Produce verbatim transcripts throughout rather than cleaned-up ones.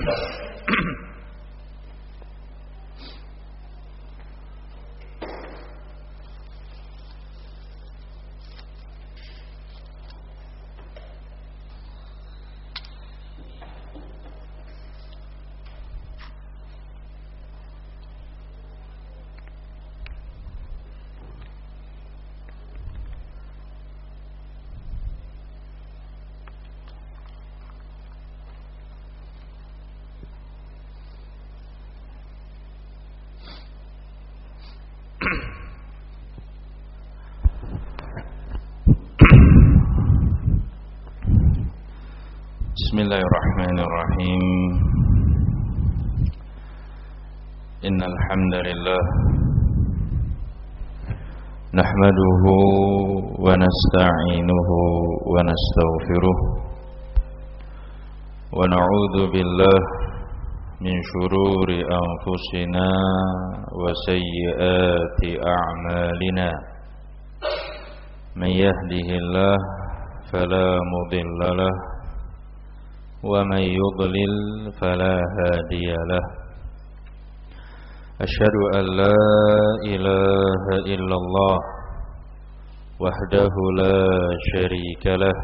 Bismillahirrahmanirrahim. Innal hamdalillah nahmaduhu wa nasta'inuhu wa nastaghfiruh wa na'udzu billahi min shururi anfusina wa sayyiati a'malina. May yahdihillahu fala mudilla lahu wa may yudlil fala hadiya lahu. Asyhadu an la ilaha illallah wahdahu la syarika lah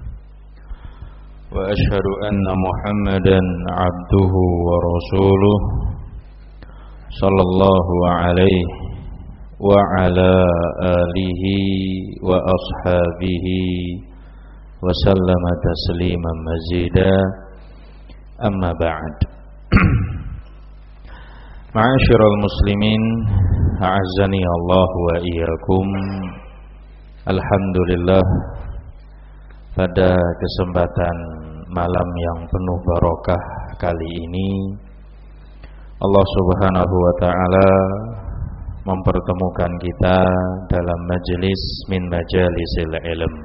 wa asyhadu anna Muhammadan abduhu wa rasuluh sallallahu alaihi wa ala alihi wa ashabihi wa sallama tasliman mazida. Amma ba'd. Ma'asyiral muslimin, a'azzani Allah wa iyyakum. Alhamdulillah, pada kesempatan malam yang penuh barokah kali ini Allah Subhanahu wa taala mempertemukan kita dalam majelis min majalisil ilm.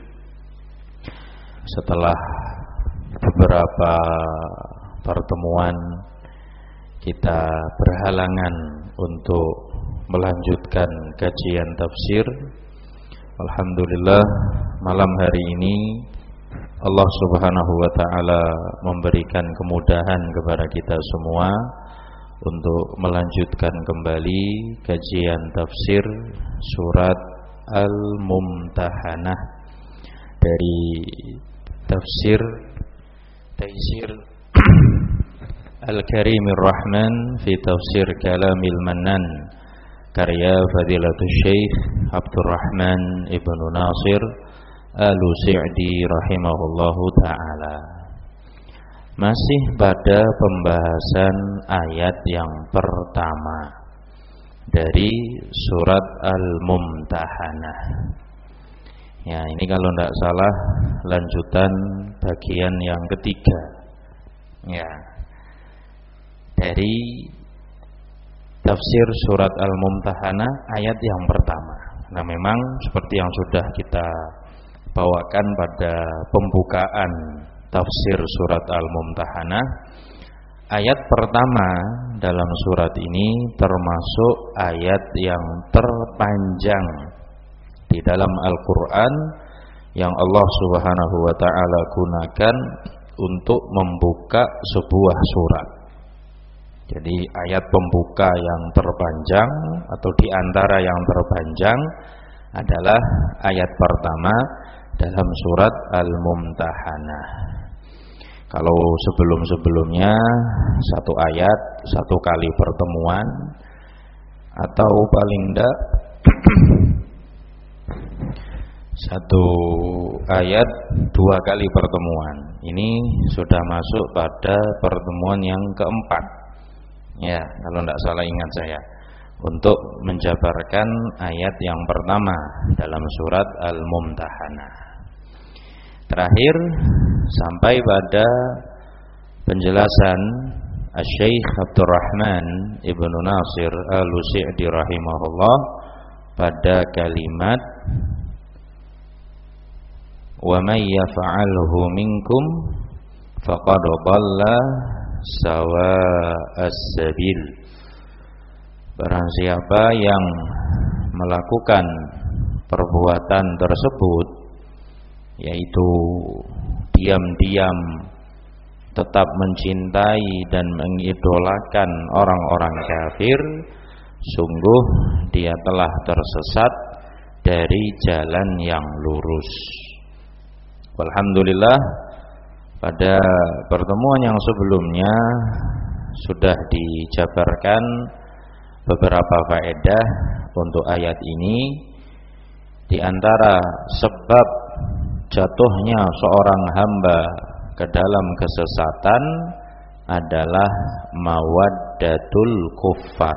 Setelah beberapa pertemuan kita berhalangan untuk melanjutkan kajian tafsir, alhamdulillah malam hari ini Allah Subhanahu wa taala memberikan kemudahan kepada kita semua untuk melanjutkan kembali kajian tafsir surat Al-Mumtahanah dari tafsir Taisir Al-Karimir Rahman fi Tafsir Kalamil Mannan karya Fadilatul Syekh Abdurrahman Ibnu Nasir Al-Sa'di rahimahullahu ta'ala. Masih pada pembahasan ayat yang pertama dari surat Al-Mumtahanah. Ya, ini kalau tidak salah lanjutan bagian yang ketiga. Ya, dari tafsir surat Al-Mumtahanah ayat yang pertama. Nah, memang seperti yang sudah kita bawakan pada pembukaan tafsir surat Al-Mumtahanah, ayat pertama dalam surat ini termasuk ayat yang terpanjang di dalam Al-Quran yang Allah Subhanahu wa ta'ala gunakan untuk membuka sebuah surat. Jadi ayat pembuka yang terpanjang atau di antara yang terpanjang adalah ayat pertama dalam surat Al-Mumtahanah. Kalau sebelum-sebelumnya satu ayat, satu kali pertemuan, atau paling tidak satu ayat dua kali pertemuan. Ini sudah masuk pada pertemuan yang keempat. Ya, kalau tidak salah ingat saya, untuk menjabarkan ayat yang pertama dalam surat Al-Mumtahanah. Terakhir sampai pada penjelasan Asy-Syaikh Abdurrahman Ibnu Nasir Al-Sa'di rahimahullah pada kalimat wa may yaf'alhu minkum faqad dhalla sawa'as sabil. Barang siapa yang melakukan perbuatan tersebut, yaitu diam-diam tetap mencintai dan mengidolakan orang-orang kafir, sungguh dia telah tersesat dari jalan yang lurus. Alhamdulillah, pada pertemuan yang sebelumnya sudah dijabarkan beberapa faedah untuk ayat ini. Di antara sebab jatuhnya seorang hamba ke dalam kesesatan adalah mawaddatul kuffar,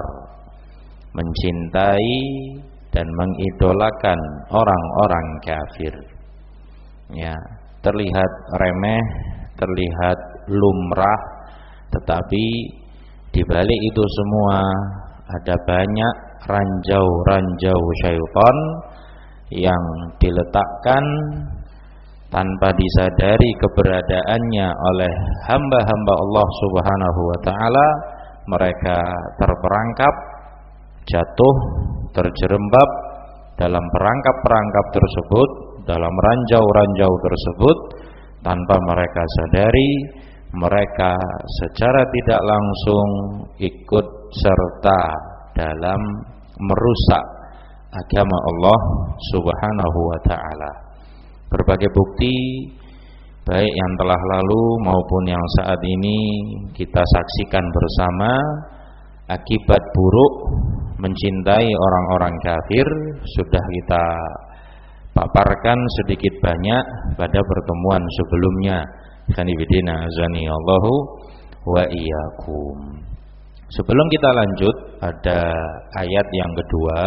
mencintai dan mengidolakan orang-orang kafir. Ya, terlihat remeh, terlihat lumrah, tetapi di balik itu semua ada banyak ranjau-ranjau syaitan yang diletakkan tanpa disadari keberadaannya oleh hamba-hamba Allah Subhanahu wa taala. Mereka terperangkap, jatuh, terjerembab dalam perangkap-perangkap tersebut, dalam ranjau-ranjau tersebut, tanpa mereka sadari. Mereka secara tidak langsung ikut serta dalam merusak agama Allah Subhanahu wa taala. Berbagai bukti baik yang telah lalu maupun yang saat ini kita saksikan bersama, akibat buruk mencintai orang-orang kafir sudah kita paparkan sedikit banyak pada pertemuan sebelumnya. Khanibidina azani Allahu wa iyyakum. Sebelum kita lanjut, ada ayat yang kedua.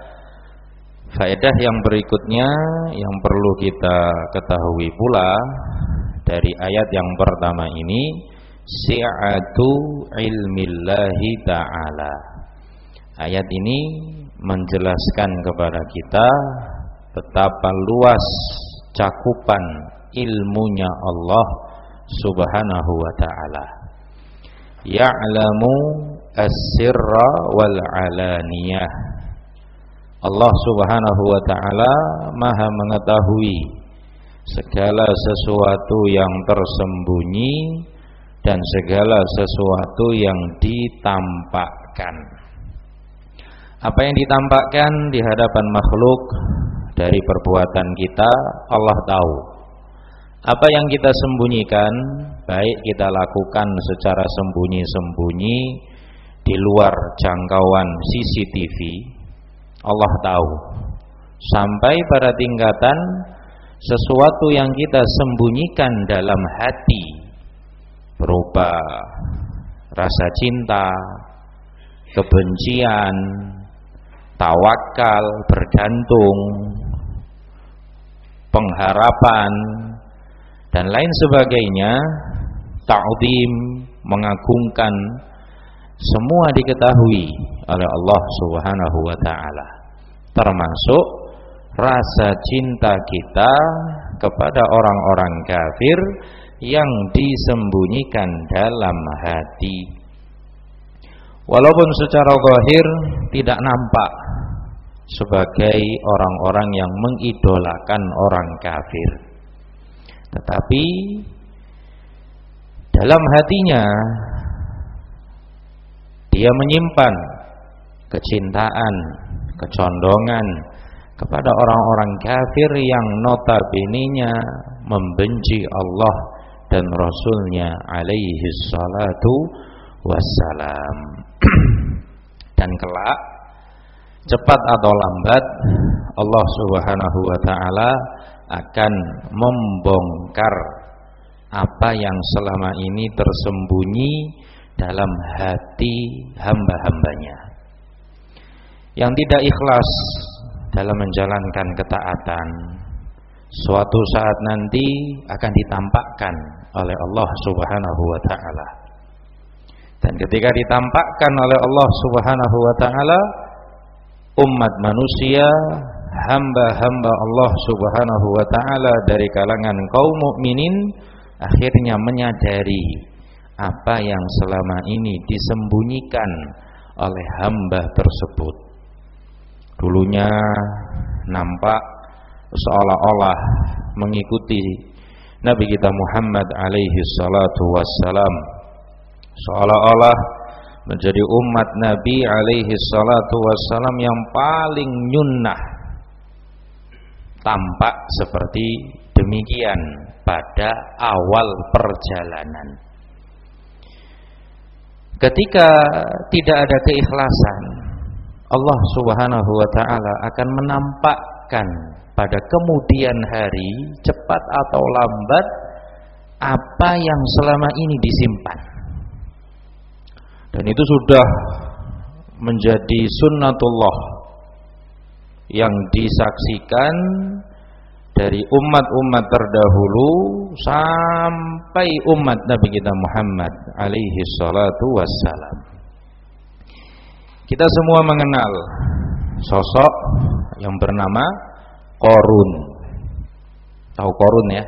Faedah yang berikutnya yang perlu kita ketahui pula dari ayat yang pertama ini, si'atu ilmillahi ta'ala. Ayat ini menjelaskan kepada kita betapa luas cakupan ilmunya Allah Subhanahu wa ta'ala. Ya'lamu as-sirra wal alaniyah. Allah Subhanahu wa ta'ala maha mengetahui segala sesuatu yang tersembunyi dan segala sesuatu yang ditampakkan. Apa yang ditampakkan di hadapan makhluk dari perbuatan kita, Allah tahu. Apa yang kita sembunyikan, baik kita lakukan secara sembunyi-sembunyi di luar jangkauan C C T V, Allah tahu. Sampai pada tingkatan sesuatu yang kita sembunyikan dalam hati, berupa rasa cinta, kebencian, tawakal, bergantung, pengharapan, dan lain sebagainya, ta'zim, mengagungkan, semua diketahui oleh Allah Subhanahu wa ta'ala, termasuk rasa cinta kita kepada orang-orang kafir yang disembunyikan dalam hati. Walaupun secara zahir tidak nampak sebagai orang-orang yang mengidolakan orang kafir, tetapi dalam hatinya dia menyimpan kecintaan, kecondongan kepada orang-orang kafir yang notabene-nya membenci Allah dan Rasulnya alaihi salatu wassalam. Dan kelak, cepat atau lambat, Allah Subhanahu wa ta'ala akan membongkar apa yang selama ini tersembunyi dalam hati hamba-hambanya yang tidak ikhlas dalam menjalankan ketaatan. Suatu saat nanti akan ditampakkan oleh Allah Subhanahu wa ta'ala. Dan ketika ditampakkan oleh Allah Subhanahu wa ta'ala, umat manusia, hamba-hamba Allah Subhanahu wa ta'ala dari kalangan kaum mukminin, akhirnya menyadari apa yang selama ini disembunyikan oleh hamba tersebut. Dulunya nampak seolah-olah mengikuti Nabi kita Muhammad alaihi salatu wassalam, seolah-olah menjadi umat Nabi alaihi salatu wassalam yang paling nyunnah. Tampak seperti demikian pada awal perjalanan. Ketika tidak ada keikhlasan, Allah Subhanahu wa ta'ala akan menampakkan pada kemudian hari, cepat atau lambat, apa yang selama ini disimpan. Dan itu sudah menjadi sunnatullah yang disaksikan dari umat-umat terdahulu sampai umat Nabi kita Muhammad alaihi salatu wassalam. Kita semua mengenal sosok yang bernama Qarun. Tahu Qarun ya?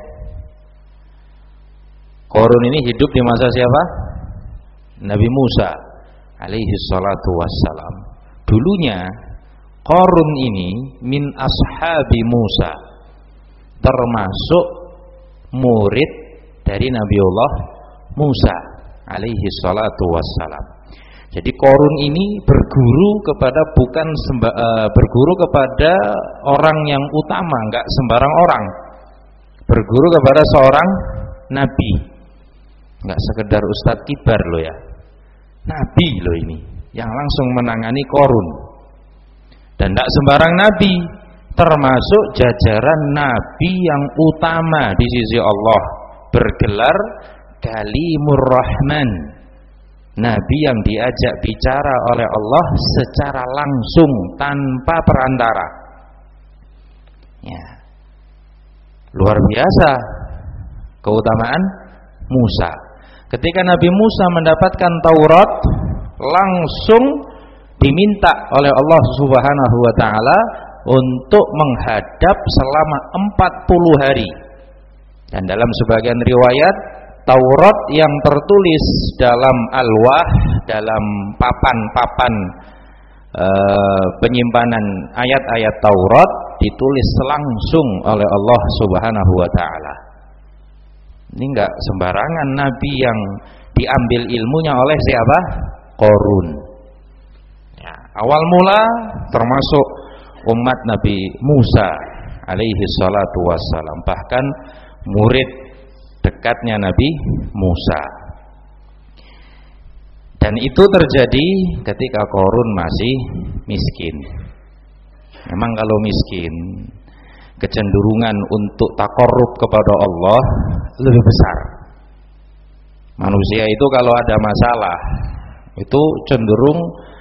Qarun ini hidup di masa siapa? Nabi Musa alaihi salatu wassalam. Dulunya Qarun ini min ashabi Musa, termasuk murid dari Nabiullah Musa alaihi salatu wassalam. Jadi Qarun ini berguru kepada bukan semba, uh, berguru kepada orang yang utama, enggak sembarang orang. Berguru kepada seorang nabi. Enggak sekedar ustadz kibar loh ya. Nabi loh ini yang langsung menangani Qarun. Dan enggak sembarang nabi, termasuk jajaran nabi yang utama di sisi Allah, bergelar Kalimur Rahman, nabi yang diajak bicara oleh Allah secara langsung tanpa perantara. Ya, luar biasa keutamaan Musa. Ketika Nabi Musa mendapatkan Taurat, langsung diminta oleh Allah Subhanahu wa ta'ala untuk menghadap selama empat puluh hari. Dan dalam sebagian riwayat, Taurat yang tertulis dalam alwah, dalam papan-papan e, penyimpanan ayat-ayat Taurat, ditulis langsung oleh Allah Subhanahu wa ta'ala. Ini enggak sembarangan nabi yang diambil ilmunya oleh siapa? Qarun. Ya, awal mula termasuk umat Nabi Musa alaihi salatu wassalam, bahkan murid dekatnya Nabi Musa. Dan itu terjadi ketika Qarun masih miskin. Memang kalau miskin, kecenderungan untuk takarrub kepada Allah lebih besar. Manusia itu kalau ada masalah, itu cenderung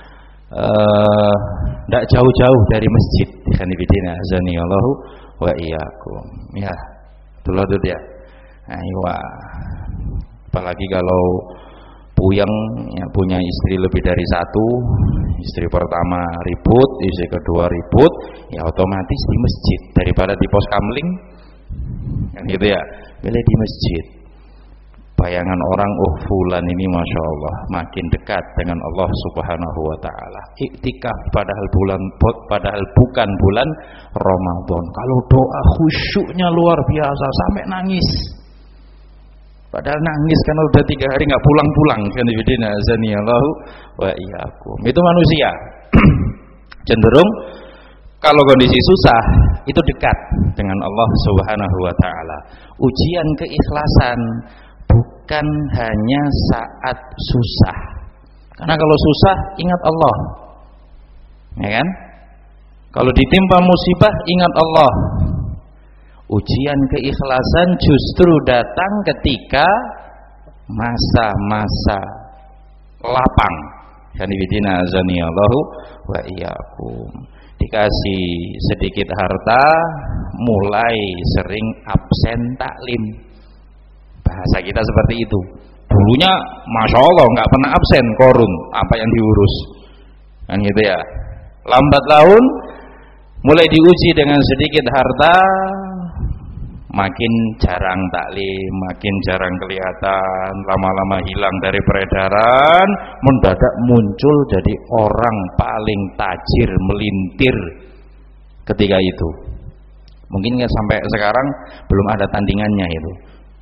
tidak uh, jauh-jauh dari masjid. Kan ibidina azanillahu wa iyyakum. Ya, itulah itu dia. Aywa. Apalagi kalau puyeng ya, punya istri lebih dari satu, istri pertama ribut, istri kedua ribut, ya otomatis di masjid daripada di pos kamling. Kan gitu ya. Pilih di masjid. Bayangan orang, oh fulan ini masya Allah makin dekat dengan Allah Subhanahu wa ta'ala. Iktikaf padahal bulan padahal bukan bulan Ramadan. Kalau doa khusyuknya luar biasa sampai nangis. Padahal nangis karena udah tiga hari nggak pulang-pulang. Kan ibadina azanillahu wa iyyakum. Itu manusia. Cenderung kalau kondisi susah itu dekat dengan Allah Subhanahu wa ta'ala. Ujian keikhlasan bukan hanya saat susah. Karena kalau susah ingat Allah. Ya kan? Kalau ditimpa musibah ingat Allah. Ujian keikhlasan justru datang ketika masa-masa lapang. Kanibidina azanillahu wa iyyakum. Dikasih sedikit harta, mulai sering absen taklim. Bahasa kita seperti itu. Dulunya masya Allah nggak pernah absen Qarun, apa yang diurus kan gitu ya. Lambat laun mulai diuji dengan sedikit harta, makin jarang taklim, makin jarang kelihatan, lama-lama hilang dari peredaran, mendadak muncul jadi orang paling tajir melintir ketika itu. Mungkin sampai sekarang belum ada tandingannya itu.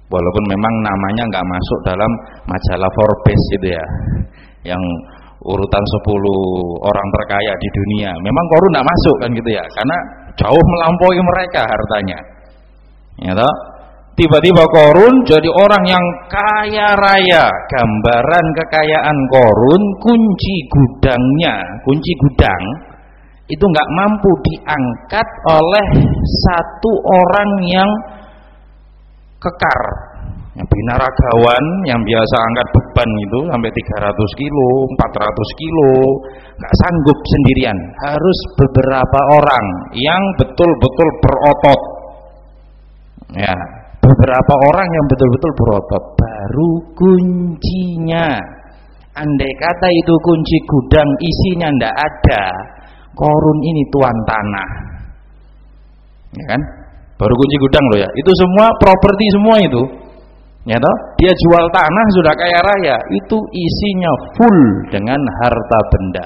Walaupun memang namanya nggak masuk dalam majalah Forbes gitu ya, yang urutan sepuluh orang terkaya di dunia. Memang Qarun nggak masuk kan gitu ya, karena jauh melampaui mereka hartanya. Ya toh? Tiba-tiba Qarun jadi orang yang kaya raya. Gambaran kekayaan Qarun, kunci gudangnya, kunci gudang itu nggak mampu diangkat oleh satu orang yang kekar, yang binaragawan, yang biasa angkat beban itu sampai tiga ratus kilo, empat ratus kilo, nggak sanggup sendirian, harus beberapa orang yang betul-betul berotot. Ya, beberapa orang yang betul-betul berotot, baru kuncinya. Andai kata itu kunci gudang isinya ndak ada, Qarun ini tuan tanah, ya kan? Baru kunci gudang loh ya, itu semua properti semua itu, ya toh? Dia jual tanah sudah kaya raya, itu isinya full dengan harta benda.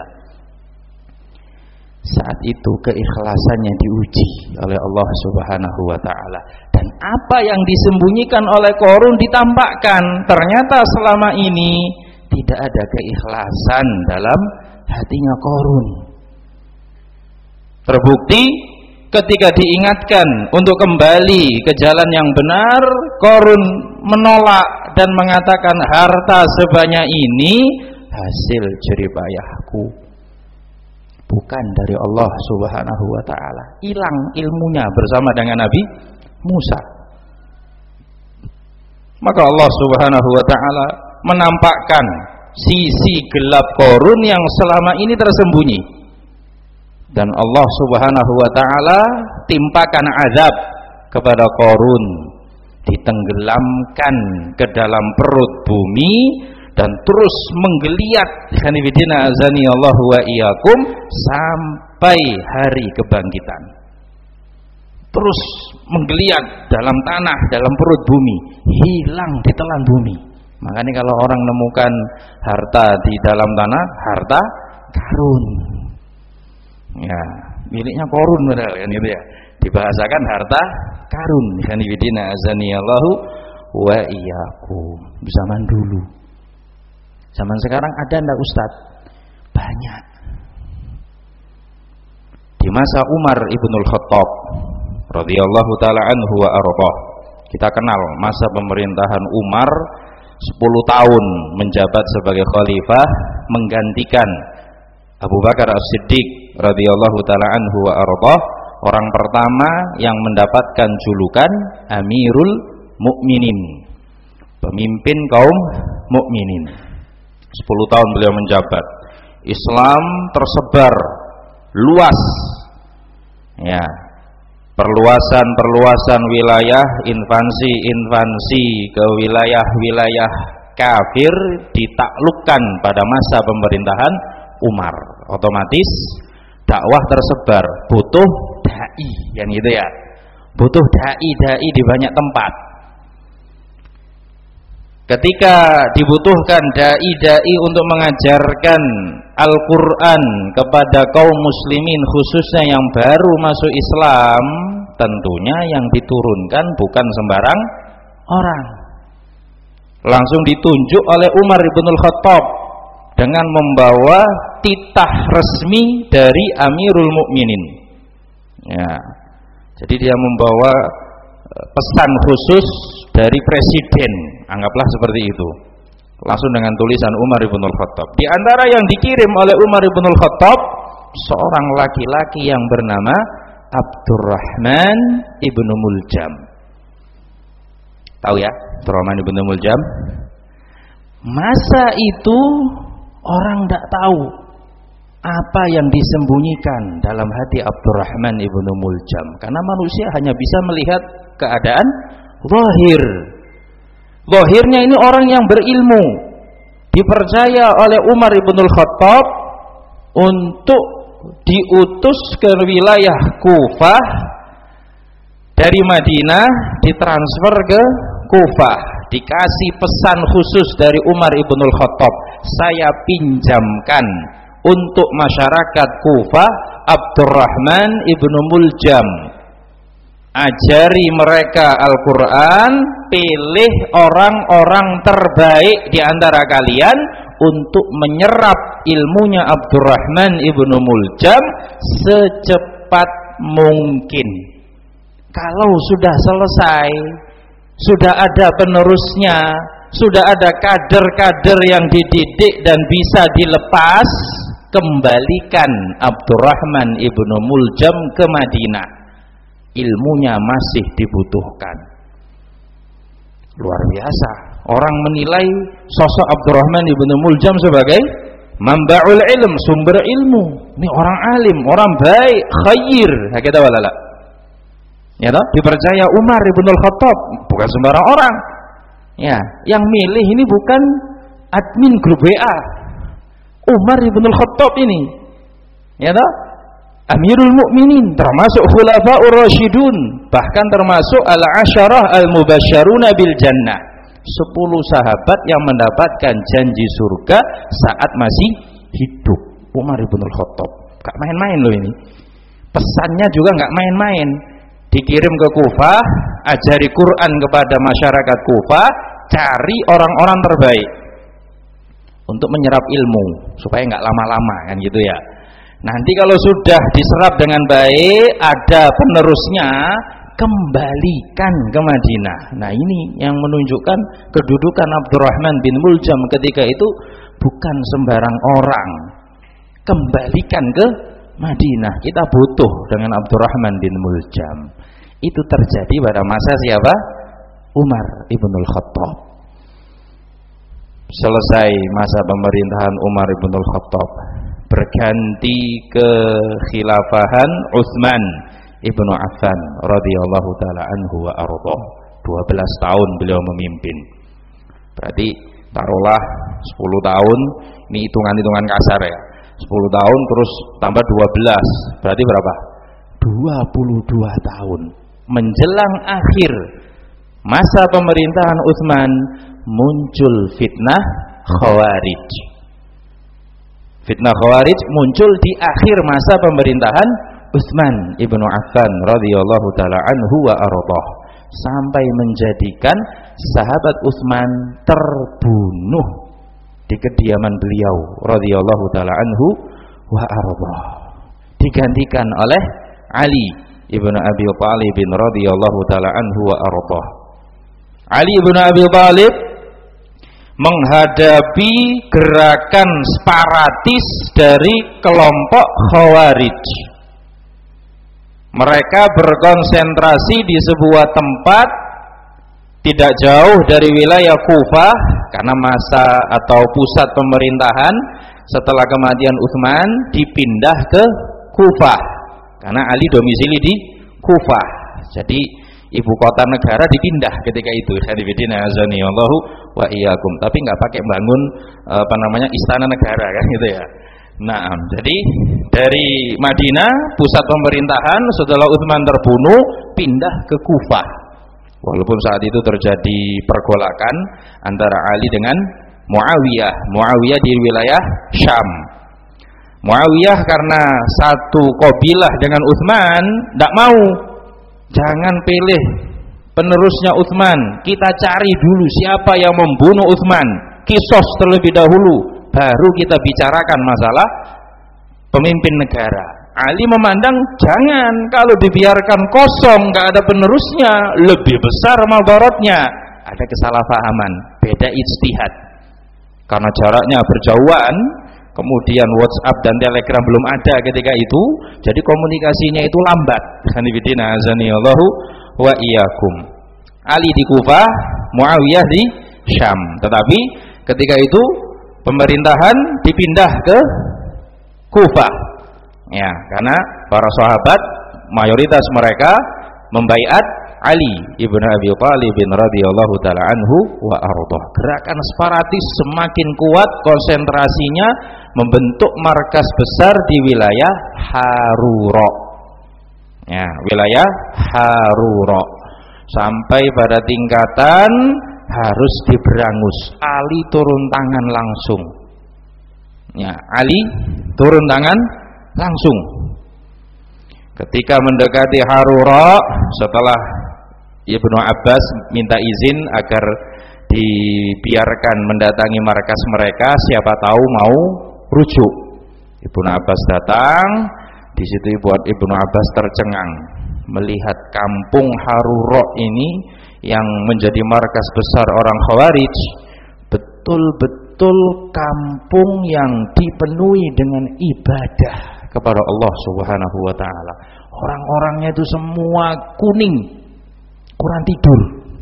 Saat itu keikhlasannya diuji oleh Allah Subhanahu wa taala, dan apa yang disembunyikan oleh Qarun ditampakkan. Ternyata selama ini tidak ada keikhlasan dalam hatinya Qarun. Terbukti ketika diingatkan untuk kembali ke jalan yang benar, Qarun menolak dan mengatakan harta sebanyak ini hasil jerih payahku, bukan dari Allah Subhanahu wa taala. Hilang ilmunya bersama dengan Nabi Musa. Maka Allah Subhanahu wa taala menampakkan sisi gelap Qarun yang selama ini tersembunyi. Dan Allah Subhanahu wa taala timpakan azab kepada Qarun, ditenggelamkan ke dalam perut bumi dan terus menggeliat khanifidina azani Allah wa iyyakum sampai hari kebangkitan. Terus menggeliat dalam tanah, dalam perut bumi, hilang ditelan bumi. Makanya kalau orang menemukan harta di dalam tanah, harta karun. Ya, miliknya Qarun benar kan gitu ya. Dibahasakan harta karun. Khanifidina azani Allahu wa iyyakum. Zaman dulu. Zaman sekarang ada enggak Ustaz? Banyak. Di masa Umar Ibnul Khattab radhiyallahu taala anhu wa ardhah, kita kenal masa pemerintahan Umar sepuluh tahun menjabat sebagai khalifah menggantikan Abu Bakar As-Siddiq radhiyallahu taala anhu wa ardhah, orang pertama yang mendapatkan julukan Amirul Mukminin, pemimpin kaum mukminin. sepuluh tahun beliau menjabat. Islam tersebar luas. Ya. Perluasan-perluasan wilayah, invasi-invasi ke wilayah-wilayah kafir ditaklukkan pada masa pemerintahan Umar. Otomatis dakwah tersebar, butuh dai, yang gitu ya. Butuh dai-dai di banyak tempat. Ketika dibutuhkan dai-dai untuk mengajarkan Al-Quran kepada kaum muslimin khususnya yang baru masuk Islam, tentunya yang diturunkan bukan sembarang orang. Langsung ditunjuk oleh Umar Ibnul Khattab dengan membawa titah resmi dari Amirul Mukminin. Ya, jadi dia membawa pesan khusus dari presiden, anggaplah seperti itu, langsung dengan tulisan Umar Ibnul Khattab. Di antara yang dikirim oleh Umar Ibnul Khattab, seorang laki-laki yang bernama Abdurrahman Ibnu Muljam. Tahu ya, Abdurrahman Ibnu Muljam? Masa itu orang tidak tahu apa yang disembunyikan dalam hati Abdurrahman Ibnu Muljam, karena manusia hanya bisa melihat keadaan zahir. Zahirnya ini orang yang berilmu, dipercaya oleh Umar Ibnul Khattab untuk diutus ke wilayah Kufah, dari Madinah ditransfer ke Kufah, dikasih pesan khusus dari Umar Ibnul Khattab, saya pinjamkan untuk masyarakat Kufah Abdurrahman Ibnu Muljam ajari mereka Al-Quran, pilih orang-orang terbaik di antara kalian untuk menyerap ilmunya Abdurrahman ibnu Muljam secepat mungkin. Kalau sudah selesai, sudah ada penerusnya, sudah ada kader-kader yang dididik dan bisa dilepas, kembalikan Abdurrahman ibnu Muljam ke Madinah. Ilmunya masih dibutuhkan. Luar biasa. Orang menilai sosok Abdurrahman ibnu Muljam sebagai manba'ul ilm, sumber ilmu. Ini orang alim, orang baik, khair. Hakata walala. Ya toh? Dipercaya Umar ibnu Al-Khattab, bukan sembarang orang. Ya, yang milih ini bukan admin grup W A. Umar ibnu Al-Khattab ini. Ya toh? Amirul Mukminin, termasuk Khulafaur Rasyidun, bahkan termasuk al-asyarah al-mubasysyaruna bil jannah, sepuluh sahabat yang mendapatkan janji surga saat masih hidup. Umar ibn al-Khattab, gak main-main loh ini. Pesannya juga gak main-main. Dikirim ke Kufah, ajari Quran kepada masyarakat Kufah, cari orang-orang terbaik untuk menyerap ilmu supaya gak lama-lama, kan gitu ya. Nanti kalau sudah diserap dengan baik, ada penerusnya, kembalikan ke Madinah. Nah, ini yang menunjukkan kedudukan Abdurrahman bin Muljam ketika itu bukan sembarang orang. Kembalikan ke Madinah. Kita butuh dengan Abdurrahman bin Muljam. Itu terjadi pada masa siapa? Umar ibnul Khattab. Selesai masa pemerintahan Umar ibnul Khattab, berganti ke khilafahan Utsman ibnu Affan radhiyallahu taala anhu wa ardhah. dua belas tahun beliau memimpin. Berarti taruhlah sepuluh tahun, ini hitungan-hitungan kasar ya. sepuluh tahun terus tambah dua belas, berarti berapa? dua puluh dua tahun. Menjelang akhir masa pemerintahan Utsman, muncul fitnah Khawarij. Fitnah Khawarij muncul di akhir masa pemerintahan Utsman ibnu Affan radhiyallahu taala anhu wa ardhah, sampai menjadikan sahabat Utsman terbunuh di kediaman beliau radhiyallahu taala anhu wa ardhah, digantikan oleh Ali ibnu Abi Thalib radhiyallahu taala anhu wa ardhah. Ali ibnu Abi Thalib menghadapi gerakan separatis dari kelompok Khawarij. Mereka berkonsentrasi di sebuah tempat tidak jauh dari wilayah Kufah, karena masa atau pusat pemerintahan setelah kematian Utsman dipindah ke Kufah, karena Ali domisili di Kufah. Jadi ibu kota negara dipindah ketika itu. Hadifidina azani Allahu wa iyyakum. Tapi nggak pakai bangun apa namanya istana negara, kan gitu ya. Nah, jadi dari Madinah pusat pemerintahan setelah Utsman terbunuh pindah ke Kufah. Walaupun saat itu terjadi pergolakan antara Ali dengan Muawiyah. Muawiyah di wilayah Syam. Muawiyah karena satu kabilah dengan Utsman, tidak mau. Jangan pilih penerusnya Utsman, kita cari dulu siapa yang membunuh Utsman, kisos terlebih dahulu, baru kita bicarakan masalah pemimpin negara. Ali memandang jangan, kalau dibiarkan kosong nggak ada penerusnya, lebih besar madaratnya. Ada kesalahpahaman, beda ijtihad, karena jaraknya berjauhan. Kemudian WhatsApp dan Telegram belum ada ketika itu, jadi komunikasinya itu lambat. Hanifidina azanillahu wa iyyakum. Ali di Kufah, Muawiyah di Syam. Tetapi ketika itu pemerintahan dipindah ke Kufah. Ya, karena para sahabat mayoritas mereka membaiat Ali ibnu Abi Thalib radhiyallahu taala anhu wa ardhah. Gerakan separatis semakin kuat, konsentrasinya membentuk markas besar di wilayah Harura. Ya, wilayah Harura. Sampai pada tingkatan harus diberangus. Ali turun tangan langsung. Ya, Ali turun tangan langsung. Ketika mendekati Harura, setelah Ibnu Abbas minta izin agar dibiarkan mendatangi markas mereka, siapa tahu mau rujuk. Ibnu Abbas datang, di situ buat Ibnu Abbas tercengang melihat kampung Harura ini yang menjadi markas besar orang Khawarij, betul-betul kampung yang dipenuhi dengan ibadah kepada Allah Subhanahu wa taala. Orang-orangnya itu semua kuning, kurang tidur.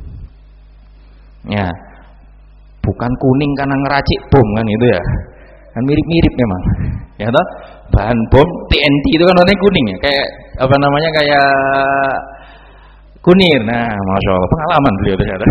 Ya. Bukan kuning karena ngeracik bom kan itu ya. Kan mirip-mirip memang. Ya toh? Bahan bom T N T itu kan warnanya kuning ya, kayak apa namanya, kayak kunir. Nah, Masya Allah, pengalaman beliau ternyata.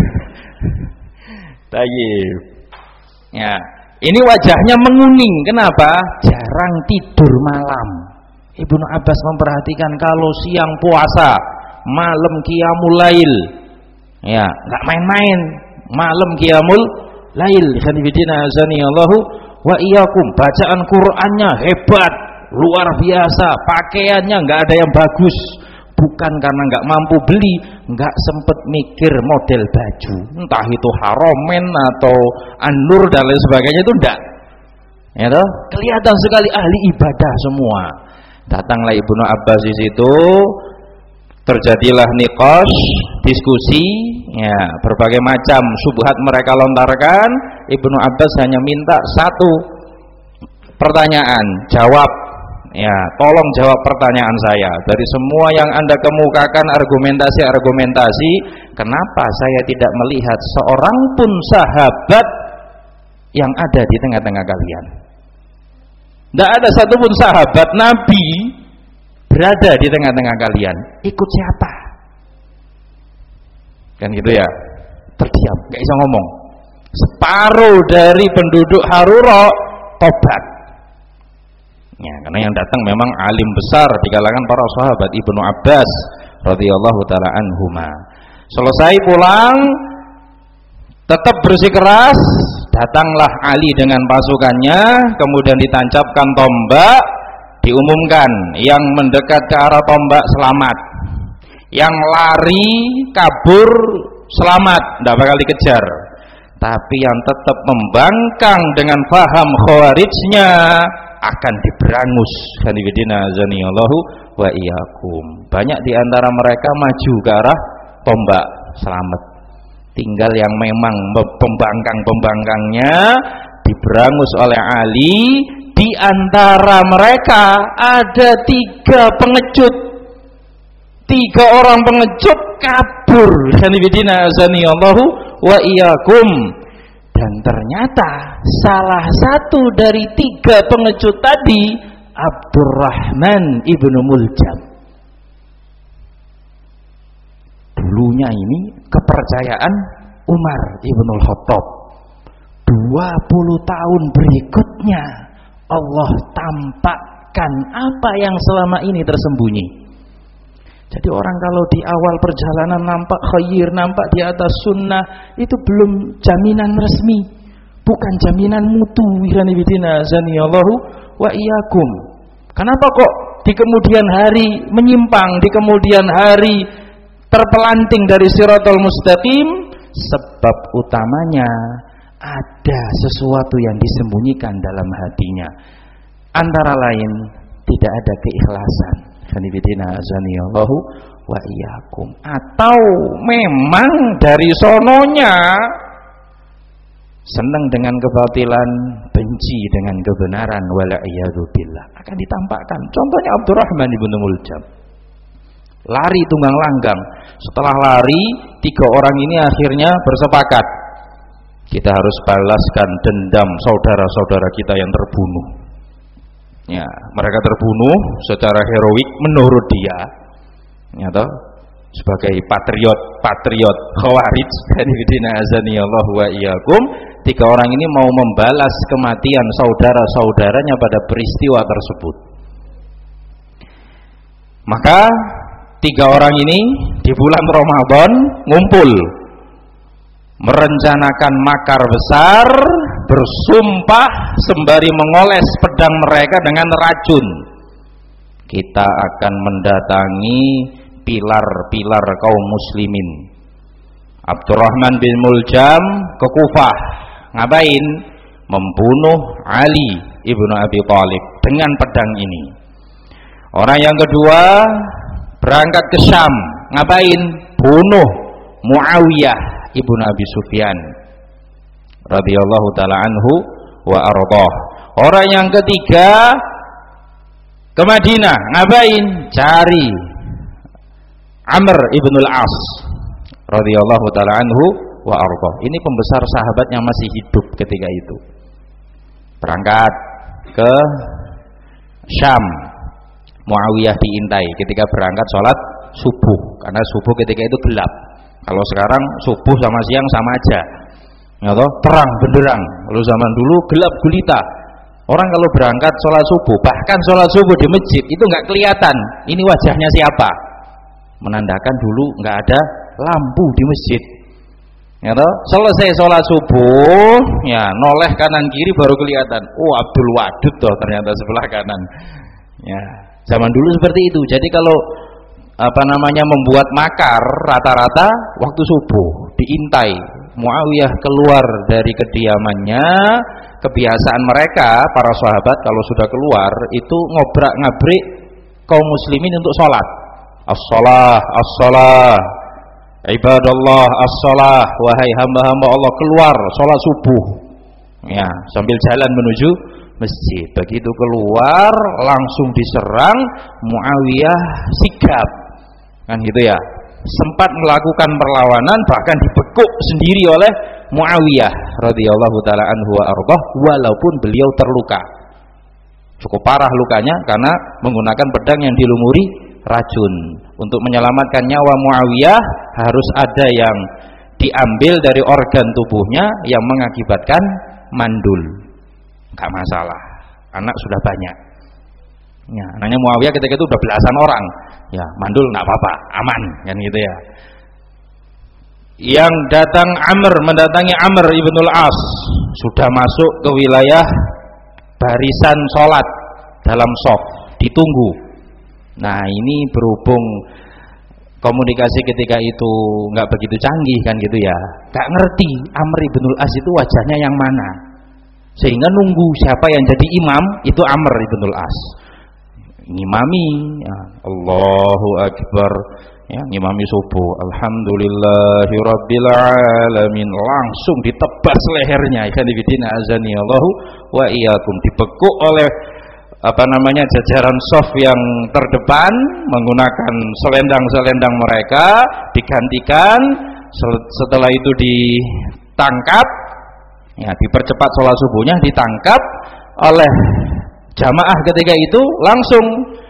Tayyib. Ya, ini wajahnya menguning. Kenapa? Jarang tidur malam. Ibnu Abbas memperhatikan kalau siang puasa, malam qiyamul lail. Ya, enggak main-main. Malam qiyamul lail. Khanifidina azani Allahu wa iyyakum. Bacaan Qur'annya hebat, luar biasa. Pakaiannya enggak ada yang bagus. Bukan karena enggak mampu beli, enggak sempet mikir model baju, entah itu Haromen atau An-Nur dan lain sebagainya, itu enggak. Ya toh? Kelihatan sekali ahli ibadah semua. Datanglah Ibnu Abbas di situ, terjadilah niqash, diskusi, ya, berbagai macam syubhat mereka lontarkan. Ibnu Abbas hanya minta satu pertanyaan, jawab. Ya, tolong jawab pertanyaan saya. Dari semua yang Anda kemukakan argumentasi-argumentasi, kenapa saya tidak melihat seorang pun sahabat yang ada di tengah-tengah kalian? Tidak ada satupun sahabat Nabi berada di tengah-tengah kalian. Ikut siapa? Kan gitu ya. Terdiam, gak bisa ngomong. Separuh dari penduduk Harura tobat. Ya, karena yang datang memang alim besar di kalangan para sahabat, Ibnu Abbas radhiyallahu taala anhuma. Selesai pulang, tetap bersikeras, datanglah Ali dengan pasukannya, kemudian ditancapkan tombak, diumumkan yang mendekat ke arah tombak selamat, yang lari kabur selamat, tidak bakal dikejar. Tapi yang tetap membangkang dengan faham khawarijnya akan diberangus. Khanifidina azanillahu wa iyyakum. Banyak di antara mereka maju ke arah tombak selamat. Tinggal yang memang pembangkang-pembangkangnya diberangus oleh Ali. Di antara mereka ada tiga pengecut. Tiga orang pengecut kabur. Khanifidina azanillahu wa iyyakum. Dan ternyata salah satu dari tiga pengecut tadi Abdurrahman ibnu Muljam. Dulunya ini kepercayaan Umar ibnu Khattab. dua puluh tahun berikutnya Allah tampakkan apa yang selama ini tersembunyi. Jadi orang kalau di awal perjalanan nampak khair, nampak di atas sunnah, itu belum jaminan resmi, bukan jaminan mutu. Wiranibidina zaniyallahu wa iyyakum. Kenapa kok di kemudian hari menyimpang, di kemudian hari terpelanting dari siratal mustaqim? Sebab utamanya ada sesuatu yang disembunyikan dalam hatinya. Antara lain tidak ada keikhlasan. Khanifidina azanillahu wa iyyakum. Atau memang dari sononya senang dengan kebatilan, benci dengan kebenaran, wala iyadu billah. Akan ditampakkan. Contohnya Abdurrahman ibnu Muljam. Lari tunggang langgang. Setelah lari, tiga orang ini akhirnya bersepakat, kita harus balaskan dendam saudara-saudara kita yang terbunuh. Ya, mereka terbunuh secara heroik menurut dia, ya toh, sebagai patriot patriot khawarij. Khanifidina azanillahu wa iyyakum. Tiga orang ini mau membalas kematian saudara-saudaranya pada peristiwa tersebut. Maka tiga orang ini di bulan Ramadan ngumpul, merencanakan makar besar, bersumpah sembari mengoles pedang mereka dengan racun. kita akan mendatangi pilar-pilar kaum muslimin. Abdurrahman bin Muljam ke Kufah, ngapain? Membunuh Ali ibnu Abi Thalib dengan pedang ini. Orang yang kedua berangkat ke Syam, ngapain? Bunuh Muawiyah ibnu Abi Sufyan radhiyallahu taala anhu wa ardhah. Orang yang ketiga ke Madinah, ngapain? Cari Amr ibn al-As radhiyallahu taala anhu wa ardhah. Ini pembesar sahabat yang masih hidup ketika itu. Berangkat ke Syam. Muawiyah diintai ketika berangkat sholat subuh, karena subuh ketika itu gelap. Kalau sekarang subuh sama siang sama aja, ya toh, terang benderang. Kalau zaman dulu gelap gulita. Orang kalau berangkat sholat subuh, bahkan sholat subuh di masjid itu nggak kelihatan ini wajahnya siapa, menandakan dulu nggak ada lampu di masjid. Ya toh, selesai sholat subuh, ya noleh kanan kiri baru kelihatan. Oh, Abdul Wadud toh ternyata sebelah kanan. Ya, zaman dulu seperti itu. Jadi kalau apa namanya membuat makar rata-rata waktu subuh diintai. Muawiyah keluar dari kediamannya. Kebiasaan mereka para sahabat kalau sudah keluar itu ngobrak-ngabrik kaum muslimin untuk sholat. As-shalah, as-shalah, ibadallah, as-shalah, wahai hamba-hamba Allah, keluar sholat subuh. Ya, sambil jalan menuju masjid. Begitu keluar langsung diserang, Muawiyah sigap, kan gitu ya. Sempat melakukan perlawanan, bahkan dibekuk sendiri oleh Muawiyah radhiyallahu taala anhu wa ardhah, walaupun beliau terluka. Cukup parah lukanya karena menggunakan pedang yang dilumuri racun. Untuk menyelamatkan nyawa Muawiyah harus ada yang diambil dari organ tubuhnya yang mengakibatkan mandul. Enggak masalah, anak sudah banyak. Ya, anaknya Muawiyah ketika itu udah belasan orang. Ya, mandul enggak apa-apa, aman kan gitu ya. Yang datang Amr, mendatangi Amr ibnul As, sudah masuk ke wilayah barisan sholat dalam shaf, ditunggu. Nah, ini berhubung komunikasi ketika itu nggak begitu canggih kan gitu ya, nggak ngerti Amr ibnul As itu wajahnya yang mana, sehingga nunggu siapa yang jadi imam itu Amr ibnul As ngimami, ya, Allahu Akbar, ya, ngimami subuh, alhamdulillahi rabbil alamin, langsung ditebas lehernya, ikhwan fillah azani Allahu wa iyyakum, dibekuk oleh apa namanya jajaran shaf yang terdepan menggunakan selendang-selendang mereka, digantikan. Setelah itu ditangkap, ya, dipercepat sholat subuhnya, ditangkap oleh jamaah ketika itu, langsung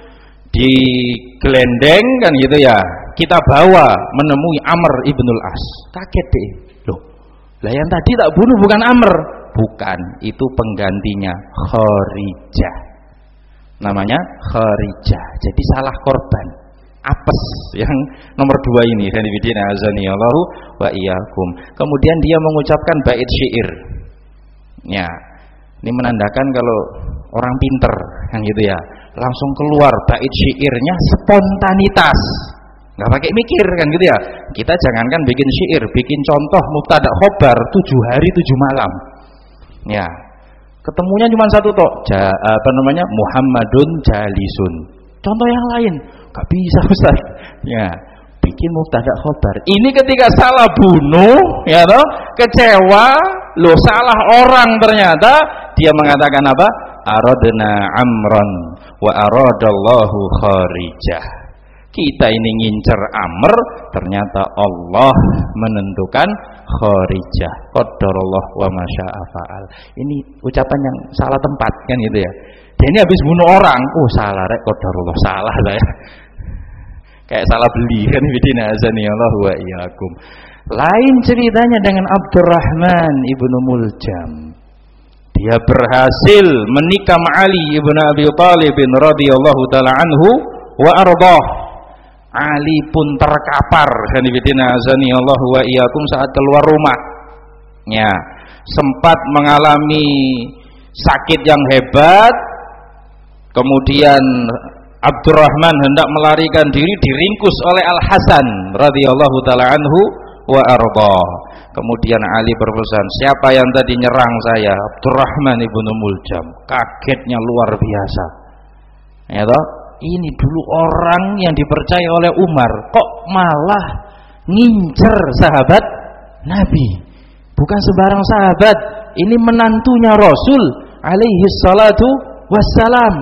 digelendeng kan gitu ya, kita bawa menemui Amr ibnul As. Kaget deh, loh, lah yang tadi tak bunuh bukan Amr? Bukan, itu penggantinya, Kharijah, namanya Kharijah. Jadi salah korban, apes yang nomor dua ini, khanifidina azani Allahu wa iyyakum. Kemudian dia mengucapkan bait syair, ya, ini menandakan kalau orang pinter kan gitu ya, langsung keluar bait syairnya spontanitas, nggak pakai mikir kan gitu ya. Kita jangankan bikin syair, bikin contoh mubtada khobar tujuh hari tujuh malam, ya, ketemunya cuma satu toh, ja, apa namanya, Muhammadun jalisun. Contoh yang lain nggak bisa Ustaz, ya, bikin mubtada khobar. Ini ketika salah bunuh, ya toh, kecewa, loh salah orang ternyata, dia mengatakan apa? Aradna Amran wa aradallahu Kharijah. Kita ini ngincer Amr, ternyata Allah menentukan Kharijah. Qadarullah wa masya'a fa'al. Ini ucapan yang salah tempat kan gitu ya. Dia ini habis bunuh orang, oh salah rek, qadarullah, salah lah ya. Kayak salah beli kan, bidina azani Allah wa iyyakum. Lain ceritanya dengan Abdurrahman ibnu Muljam. Dia berhasil menikah Ali ibnu Abi Thalib radhiyallahu taala anhu wa ardhah. Ali pun terkapar, khanifidina azani Allah wa iyyakum, saat keluar rumah. Ya, sempat mengalami sakit yang hebat. Kemudian Abdurrahman hendak melarikan diri, diringkus oleh Al Hasan radhiyallahu taala anhu wa arda. Kemudian Ali berpesan, siapa yang tadi nyerang saya? Abdurrahman ibnu Muljam. Kagetnya luar biasa. Ya toh? Ini dulu orang yang dipercaya oleh Umar, kok malah ngincer sahabat Nabi. Bukan sembarang sahabat, ini menantunya Rasul alaihi salatu wassalam,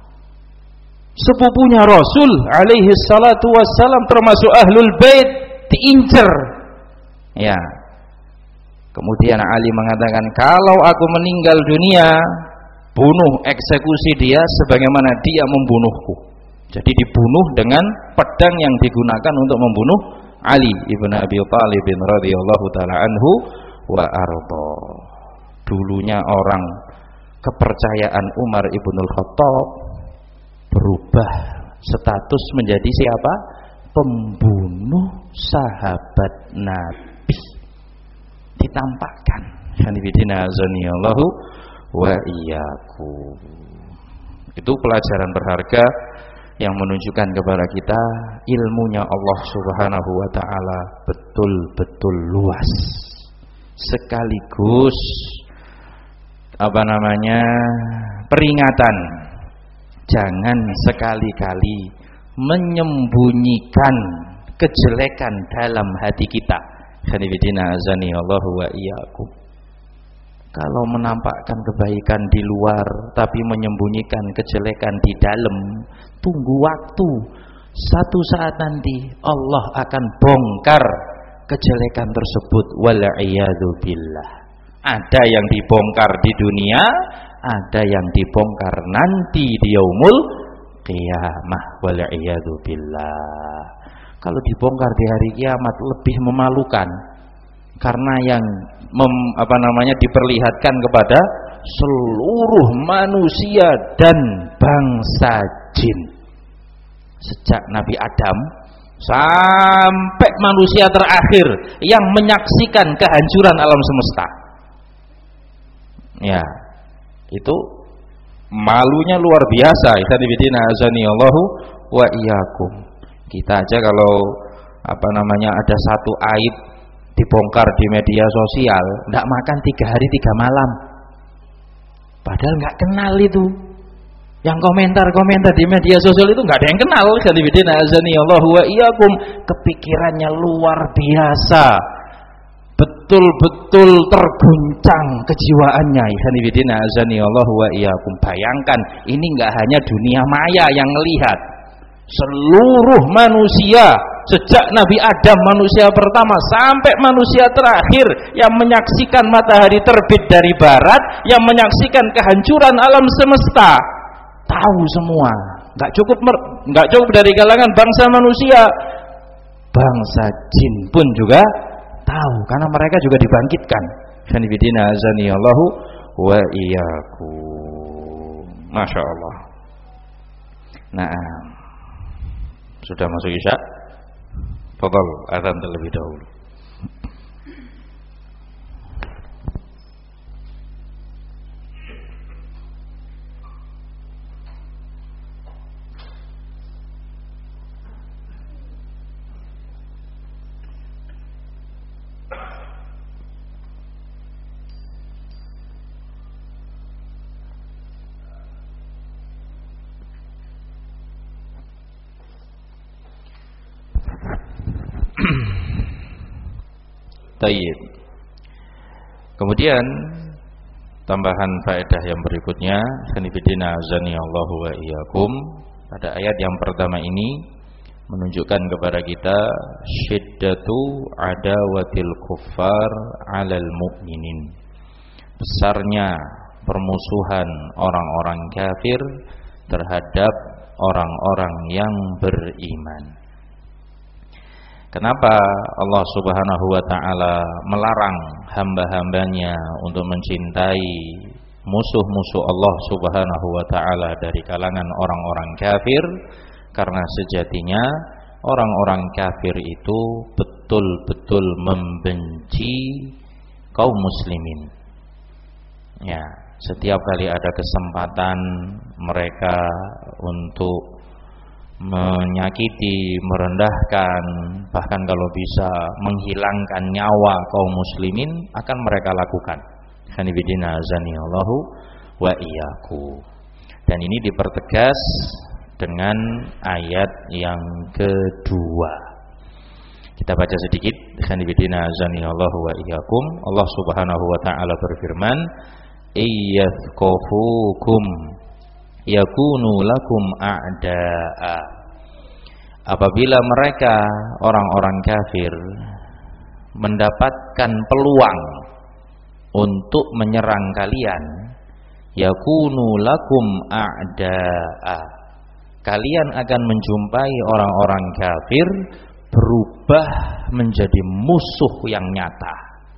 sepupunya Rasul alaihi salatu wassalam, termasuk ahlul bait, diincer. Ya. Kemudian Ali mengatakan, kalau aku meninggal dunia, bunuh, eksekusi dia sebagaimana dia membunuhku. Jadi dibunuh dengan pedang yang digunakan untuk membunuh Ali ibn Abi Thalib radhiyallahu taala anhu wa arda. Dulunya orang kepercayaan Umar ibnul Khattab berubah status menjadi siapa? Pembunuh sahabat Nabi. Ditampakkan. Hanifidina azanillahu wa iyyakum. Itu pelajaran berharga yang menunjukkan kepada kita ilmunya Allah Subhanahu wa taala betul-betul luas. Sekaligus apa namanya? peringatan. Jangan sekali-kali menyembunyikan kejelekan dalam hati kita. Hanifidina azanillahu wa iyyakum. Kalau menampakkan kebaikan di luar tapi menyembunyikan kejelekan di dalam, tunggu waktu, satu saat nanti Allah akan bongkar kejelekan tersebut. Wal'iyadu billah. Ada yang dibongkar di dunia, ada yang dibongkar nanti di yaumul qiyamah. Wal'iyadu billah. Kalau dibongkar di hari kiamat lebih memalukan, karena yang mem, apa namanya diperlihatkan kepada seluruh manusia dan bangsa jin, sejak Nabi Adam sampai manusia terakhir yang menyaksikan kehancuran alam semesta. Ya, itu malunya luar biasa. Ikhwanifidina azanillahu wa iyyakum. Kita aja kalau apa namanya ada satu aib dibongkar di media sosial, tidak makan tiga hari tiga malam. Padahal nggak kenal itu. Yang komentar-komentar di media sosial itu nggak ada yang kenal. Hanifidina azanillahu wa iyyakum. Kepikirannya luar biasa, betul-betul terguncang kejiwaannya. Hanifidina azanillahu wa iyyakum. Bayangkan, ini nggak hanya dunia maya yang melihat. Seluruh manusia sejak Nabi Adam manusia pertama sampai manusia terakhir yang menyaksikan matahari terbit dari barat, yang menyaksikan kehancuran alam semesta, tahu semua. Nggak cukup nggak cukup dari kalangan bangsa manusia, bangsa jin pun juga tahu, karena mereka juga dibangkitkan. Hanifidina azanillahu wa iyyakum. Masya Allah. Nah, sudah masuk isya? Fadhal, azan terlebih dahulu. Tayyib. Kemudian tambahan faedah yang berikutnya, sanifidina azanillahu wa iyyakum, pada ayat yang pertama ini menunjukkan kepada kita syiddatu adawatil kuffar 'alal mu'minin. Besarnya permusuhan orang-orang kafir terhadap orang-orang yang beriman. Kenapa Allah Subhanahu wa ta'ala melarang hamba-hambanya untuk mencintai musuh-musuh Allah Subhanahu wa ta'ala dari kalangan orang-orang kafir? Karena sejatinya orang-orang kafir itu betul-betul membenci kaum muslimin. Ya, setiap kali ada kesempatan mereka untuk menyakiti, merendahkan, bahkan kalau bisa menghilangkan nyawa kaum muslimin, akan mereka lakukan. Hanifidina azanillahu wa iyyakum. Dan ini dipertegas dengan ayat yang kedua. Kita baca sedikit. Hanifidina azanillahu wa iyyakum. Allah Subhanahu wa taala berfirman, "Iyyazqufukum yakunu lakum a'da'a." Apabila mereka orang-orang kafir mendapatkan peluang untuk menyerang kalian, yakunu lakum a'da'a, kalian akan menjumpai orang-orang kafir berubah menjadi musuh yang nyata.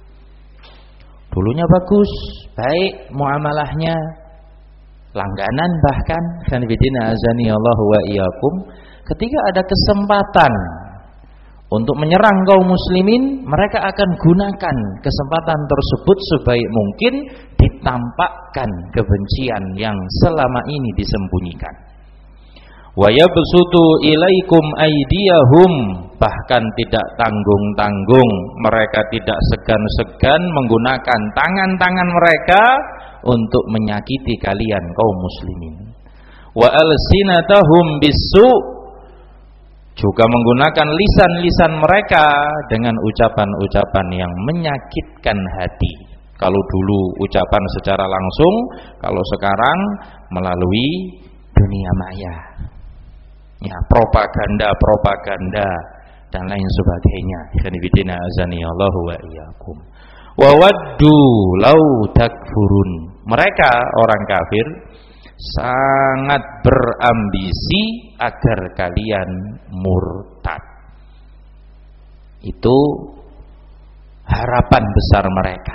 Dulunya bagus, baik muamalahnya, langganan bahkan, sanibidina azanillahu wa iyyakum. Ketika ada kesempatan untuk menyerang kaum muslimin, mereka akan gunakan kesempatan tersebut sebaik mungkin, ditampakkan kebencian yang selama ini disembunyikan. Wa yabsutu ilaikum aydiyahum, bahkan tidak tanggung-tanggung, mereka tidak segan-segan menggunakan tangan-tangan mereka untuk menyakiti kalian kaum muslimin. Wa alsinatahum bisu', juga menggunakan lisan-lisan mereka dengan ucapan-ucapan yang menyakitkan hati. Kalau dulu ucapan secara langsung, kalau sekarang melalui dunia maya, ya, propaganda-propaganda dan lain sebagainya. Hanifidina azanillahu wa iyyakum. Wa waddu law takfurun, mereka orang kafir sangat berambisi agar kalian murtad. Itu harapan besar mereka.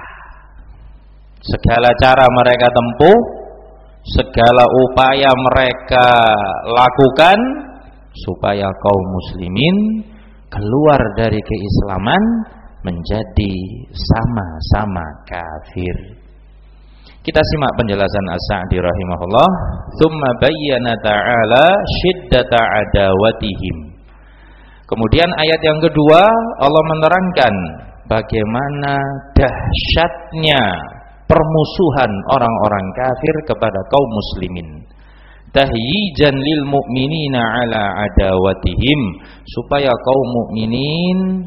Segala cara mereka tempuh, segala upaya mereka lakukan supaya kaum muslimin keluar dari keislaman menjadi sama-sama kafir. Kita simak penjelasan As-Sa'di rahimahullah. Tsumma bayyana ta'ala syiddata adawatihim. Kemudian ayat yang kedua, Allah menerangkan bagaimana dahsyatnya permusuhan orang-orang kafir kepada kaum muslimin. Tahyijan lil mu'minina ala adawatihim, supaya kaum mukminin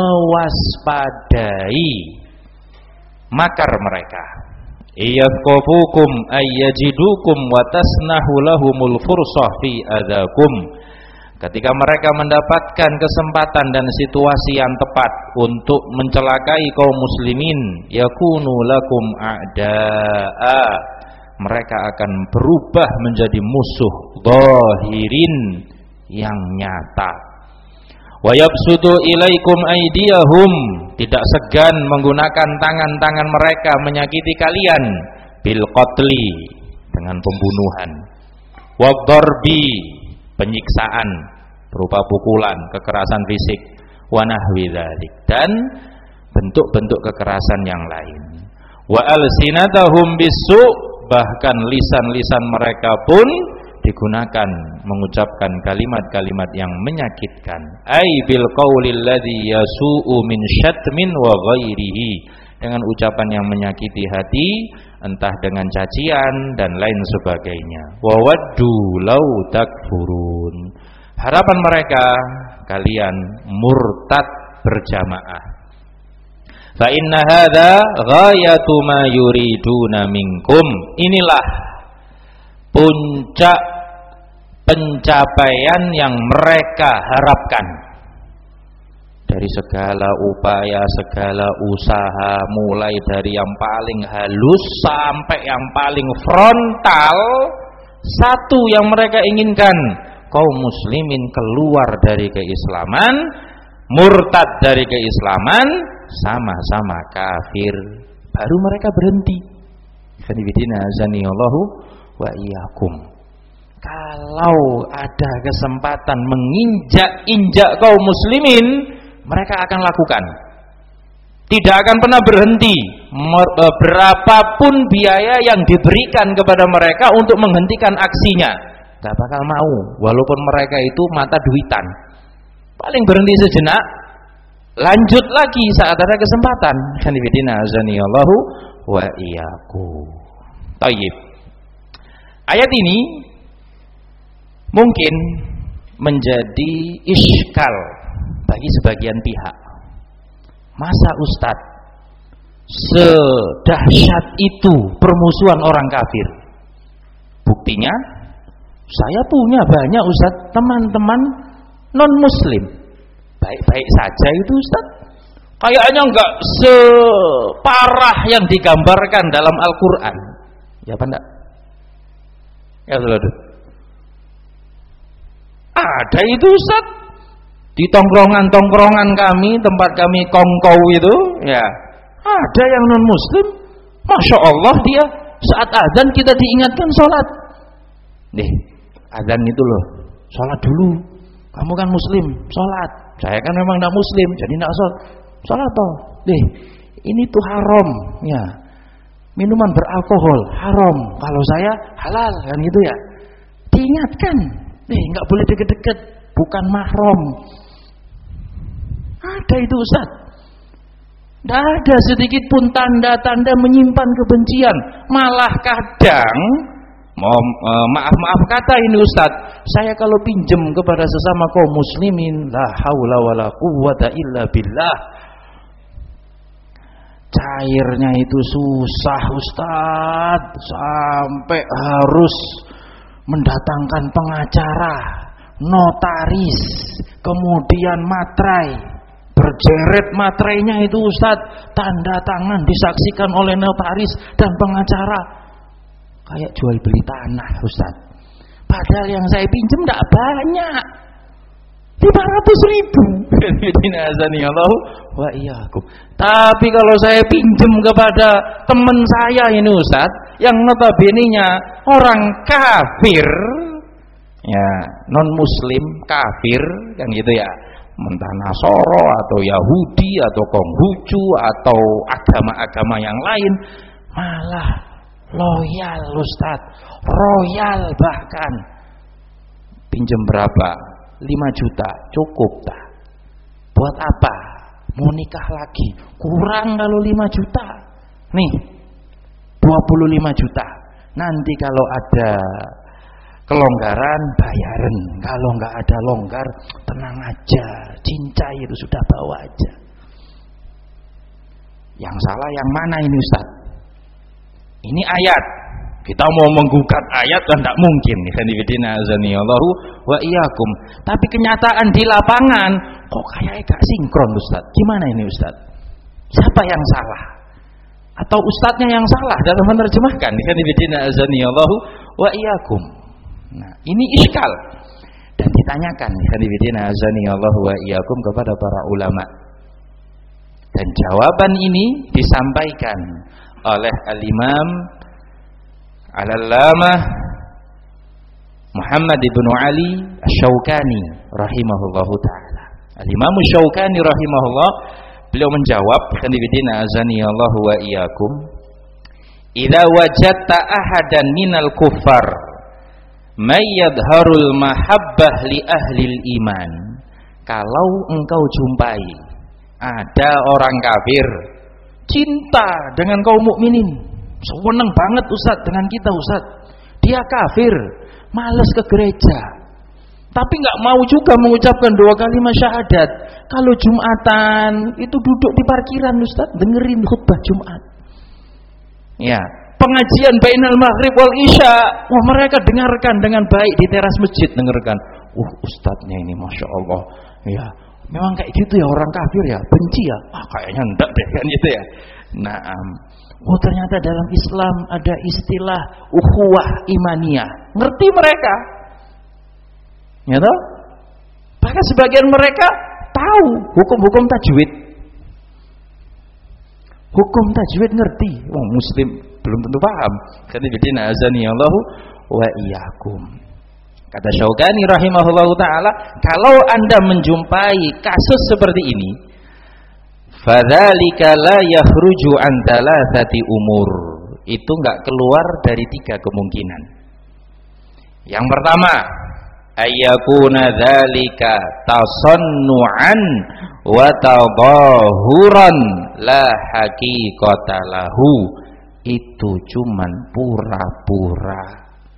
mewaspadai makar mereka. Iyazqufukum ayyajidukum wa tasnahu lahumul fursah fi adakum. Ketika mereka mendapatkan kesempatan dan situasi yang tepat untuk mencelakai kaum muslimin, yakunu lakum a'da'a, mereka akan berubah menjadi musuh zahirin yang nyata. Wa yabsutu ilaikum aydiyahum, tidak segan menggunakan tangan-tangan mereka menyakiti kalian, bil qatli, dengan pembunuhan, wa dharbi, penyiksaan berupa pukulan, kekerasan fisik, wa nahwi dzalik, dan bentuk-bentuk kekerasan yang lain. Wa alsinatahum bisu', bahkan lisan-lisan mereka pun digunakan mengucapkan kalimat-kalimat yang menyakitkan. Ai bil qaulil ladzi yasu'u min syatmin wa ghairihi, dengan ucapan yang menyakiti hati, entah dengan cacian dan lain sebagainya. Wa waddu law takfurun, harapan mereka kalian murtad berjamaah. Fa inna hadza ghayatu ma yuriduna minkum, inilah puncak pencapaian yang mereka harapkan dari segala upaya, segala usaha, mulai dari yang paling halus sampai yang paling frontal. Satu yang mereka inginkan, kaum muslimin keluar dari keislaman, murtad dari keislaman, sama-sama kafir, baru mereka berhenti. Khonibidina azanillahu wa iyyakum. Kalau ada kesempatan menginjak-injak kaum muslimin, mereka akan lakukan. Tidak akan pernah berhenti. Berapapun biaya yang diberikan kepada mereka untuk menghentikan aksinya, nggak bakal mau, walaupun mereka itu mata duitan. Paling berhenti sejenak, lanjut lagi saat ada kesempatan. Kanifidina azanillahu wa iyyakum. Tayyib. Ayat ini mungkin menjadi iskal bagi sebagian pihak. Masa Ustadz sedahsyat itu permusuhan orang kafir? Buktinya saya punya banyak Ustadz teman-teman non muslim, baik-baik saja itu Ustadz, kayaknya enggak separah yang digambarkan dalam Al-Quran. Ya apa enggak? Ya saudara, ada itu Ustadz di tongkrongan-tongkrongan kami, tempat kami kongkow itu, ya ada yang non muslim, masya Allah dia saat azan kita diingatkan sholat. Nih, azan itu loh, sholat dulu. Kamu kan muslim, sholat. Saya kan memang tidak muslim, jadi tidak sholat. Sholat toh. Nih, ini tuh haram, ya. Minuman beralkohol haram. Kalau saya halal, kan gitu ya. Diingatkan, nih nggak boleh deket-deket, bukan mahram. Ada itu Ustaz. Tidak ada sedikit pun tanda-tanda menyimpan kebencian. Malah kadang, maaf-maaf kata ini Ustaz, saya kalau pinjem kepada sesama kaum muslimin, la haula wala quwwata illa billah, cairnya itu susah Ustaz, sampai harus mendatangkan pengacara, notaris, kemudian materai. Berjeret materainya itu Ustaz, tanda tangan disaksikan oleh notaris dan pengacara. Kayak jual beli tanah Ustaz. Padahal yang saya pinjam tidak banyak, lima ratus ribu. Wa iyyakum. Tapi kalau saya pinjam kepada teman saya ini Ustaz, yang notabene-nya orang kafir, ya non muslim kafir, kan gitu ya, entah Nasoro atau Yahudi atau Konghucu atau agama-agama yang lain, malah loyal Ustaz, royal bahkan. Pinjam berapa? lima juta cukup tak? Buat apa? Mau nikah lagi, kurang kalau lima juta. Nih, dua puluh lima juta. Nanti kalau ada kelonggaran bayaran, kalau nggak ada longgar tenang aja, cincai itu sudah bawa aja. Yang salah yang mana ini Ustaz? Ini ayat, kita mau menggugat ayat kan tidak mungkin. Allahu wa iyyakum. Tapi kenyataan di lapangan kok kayaknya gak sinkron Ustaz. Gimana ini Ustaz? Siapa yang salah? Atau ustadznya yang salah dalam menerjemahkan? Allahu wa iyyakum. Nah, ini iskal dan ditanyakan Allahu wa iyyakum kepada para ulama. Dan jawaban ini disampaikan oleh Al-Imam Al-Allamah Muhammad ibn Ali Asy-Syaukani rahimahullahu taala. Al-Imam Asy-Syaukani rahimahullah, beliau menjawab, Allahu wa iyyakum, idza wajadta ahadan minal kuffar may yadharul mahabbah li ahlil iman. Kalau engkau jumpai ada orang kafir cinta dengan kaum mukminin, seneng banget Ustaz dengan kita Ustaz, dia kafir, malas ke gereja, tapi nggak mau juga mengucapkan dua kalimat syahadat. Kalau Jumatan itu duduk di parkiran Ustaz, dengerin khutbah Jumat. Ya, pengajian bainal maghrib wal isya, wah mereka dengarkan dengan baik di teras masjid, dengarkan. Uh, ustadznya ini masya Allah, ya memang kayak gitu ya orang kafir ya, benci ya, ah kayaknya enggak deh kan gitu ya. Nah, oh ternyata dalam Islam ada istilah ukhuwah imaniyah, ngerti mereka, ya toh? Bahkan sebagian mereka tahu hukum-hukum tajwid, hukum tajwid ngerti, wong muslim belum tentu paham. Kata bidina azani Allahu wa iyyakum. Kata Syaukani rahimahullahu taala, kalau Anda menjumpai kasus seperti ini, fadzalika la yakhruju an thalathati umur, itu enggak keluar dari tiga kemungkinan. Yang pertama, ayyakuna dzalika tasannu'an wa tadhahuran la haqiqata lahu. Itu cuman pura-pura.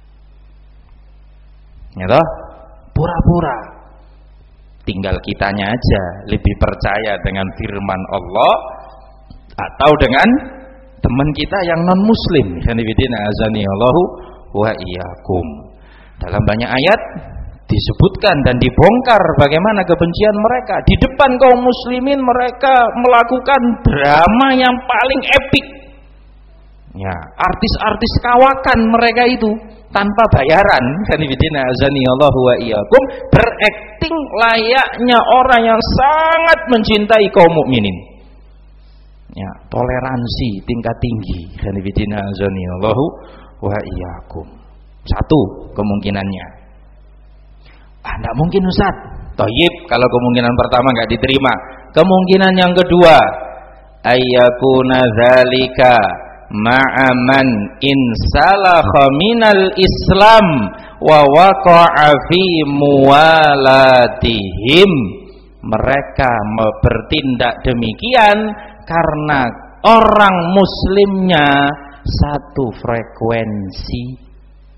Ya toh? Pura-pura. Tinggal kitanya aja lebih percaya dengan firman Allah atau dengan teman kita yang non muslim. Hanifidina azani Allahu wa iyyakum. Dalam banyak ayat disebutkan dan dibongkar bagaimana kebencian mereka. Di depan kaum muslimin mereka melakukan drama yang paling epik. Ya, artis-artis kawakan mereka itu tanpa bayaran. Hanifidina azani Allahu wa iyyakum, berakting layaknya orang yang sangat mencintai kaum mukminin. Ya, toleransi tingkat tinggi. Hanifidina azani Allahu wa iyyakum. Satu kemungkinannya. Ah, enggak mungkin Ustaz. Thayyib, kalau kemungkinan pertama enggak diterima. Kemungkinan yang kedua, ayyakuna dzalika ma'aman insalakha minal Islam wa waqa'a fi muwalatihim. Mereka bertindak demikian karena orang muslimnya satu frekuensi.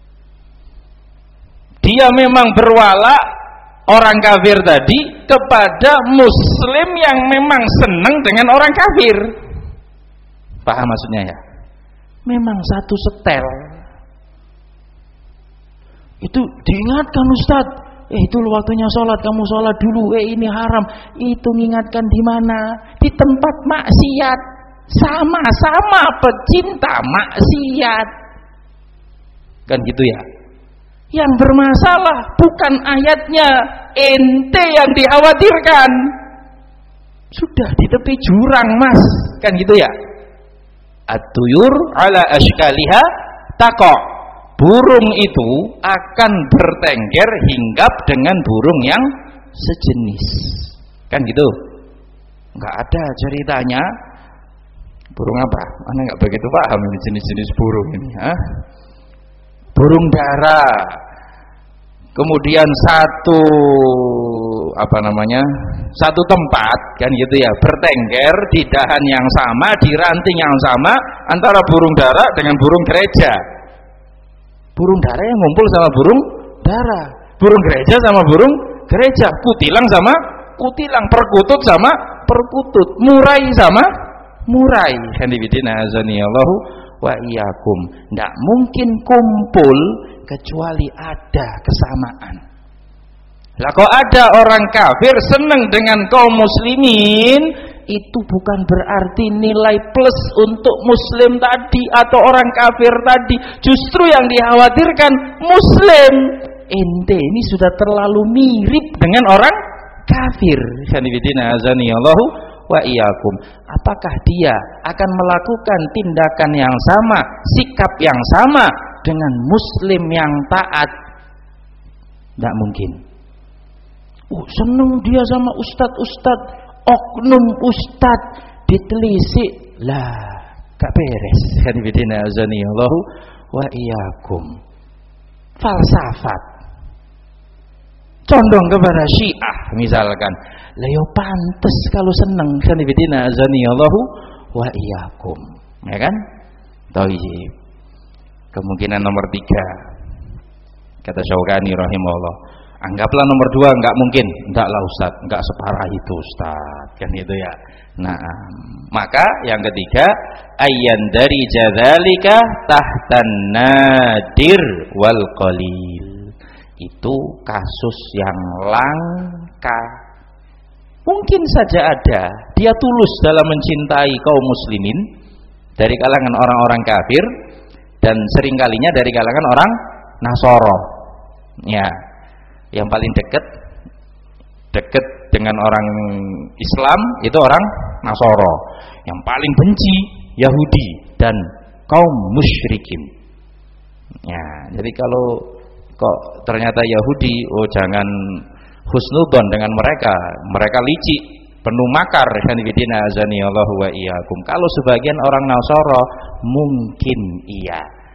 Dia memang berwala orang kafir tadi kepada muslim yang memang senang dengan orang kafir. Paham maksudnya ya? Memang satu setel. Itu diingatkan Ustaz, eh itu waktunya sholat, kamu sholat dulu, eh ini haram. Itu mengingatkan di mana? Di tempat maksiat. Sama-sama pecinta maksiat. Kan gitu ya? Yang bermasalah bukan ayatnya, ente yang dikhawatirkan. Sudah di tepi jurang Mas, kan gitu ya? At-tuyur ala ashkaliha taqa. Burung itu akan bertengger hinggap dengan burung yang sejenis. Kan gitu? Enggak ada ceritanya burung apa? Ana enggak begitu paham ini jenis-jenis burung ini, ha? Burung dara. Kemudian satu apa namanya? Satu tempat kan gitu ya, bertengger di dahan yang sama, di ranting yang sama antara burung dara dengan burung gereja. Burung dara yang ngumpul sama burung dara, burung gereja sama burung gereja, kutilang sama kutilang, perkutut sama perkutut, murai sama murai. Hanifidina azani Allahu wa iyyakum. Tidak mungkin kumpul kecuali ada kesamaan. Lah kok ada orang kafir senang dengan kaum muslimin, itu bukan berarti nilai plus untuk muslim tadi atau orang kafir tadi. Justru yang dikhawatirkan muslim. Ente ini sudah terlalu mirip dengan orang kafir. Hanifidina azani Allahu wa iyyakum. Apakah dia akan melakukan tindakan yang sama, sikap yang sama dengan muslim yang taat? Tidak mungkin. Oh, seneng dia sama ustad-ustad, oknum ustad ditelisik lah, gak beres. Hanifidina azani Allahu wa iyyakum. Falsafat condong kepada Syiah misalkan, lah yo pantes kalau seneng. Hanifidina azani Allahu wa iyyakum, ya kan? Thayyib. Kemungkinan nomor tiga, kata Syaukani rahimahullah, anggaplah nomor dua enggak mungkin. Enggaklah Ustaz, enggak separah itu Ustaz, kan itu ya. Nah, maka yang ketiga, ayyan dari jadzalika tahtan nadir wal qalil. Itu kasus yang langka. Mungkin saja ada dia tulus dalam mencintai kaum muslimin dari kalangan orang-orang kafir, dan seringkalinya dari kalangan orang Nasoro. Ya, yang paling dekat dekat dengan orang Islam itu orang Nasoro. Yang paling benci Yahudi dan kaum musyrikin. Ya, jadi kalau kok ternyata Yahudi, oh jangan husnudzon dengan mereka, mereka licik, penuh makar. Hanifidina azani Allahu wa iyyakum. Kalau sebagian orang Nasoro mungkin iya,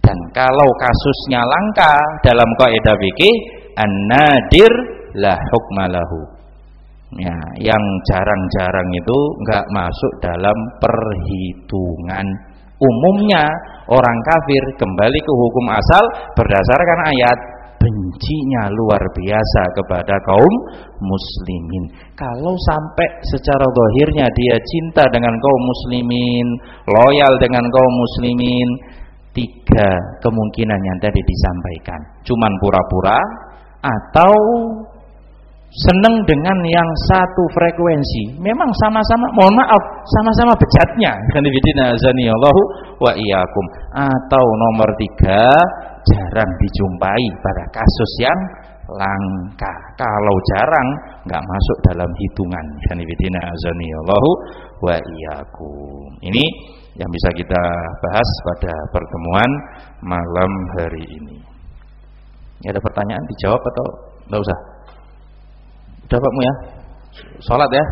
Dan kalau kasusnya langka dalam kaidah fikih, an-nadir la hukma lahu. Ya, yang jarang-jarang itu enggak masuk dalam perhitungan. Umumnya orang kafir kembali ke hukum asal berdasarkan ayat, bencinya luar biasa kepada kaum muslimin. Kalau sampai secara zahirnya dia cinta dengan kaum muslimin, loyal dengan kaum muslimin, tiga kemungkinan yang tadi disampaikan. Cuman pura-pura, atau seneng dengan yang satu frekuensi, memang sama-sama, mohon maaf, sama-sama bejatnya, kanibidina azanillahu wa iyyakum. Atau nomor tiga, jarang dijumpai pada kasus yang langka. Kalau jarang, nggak masuk dalam hitungan, kanibidina azanillahu wa iyyakum. Ini yang bisa kita bahas pada pertemuan malam hari ini. Ini ada pertanyaan, dijawab atau nggak usah? Udah Pakmu ya? Sholat ya?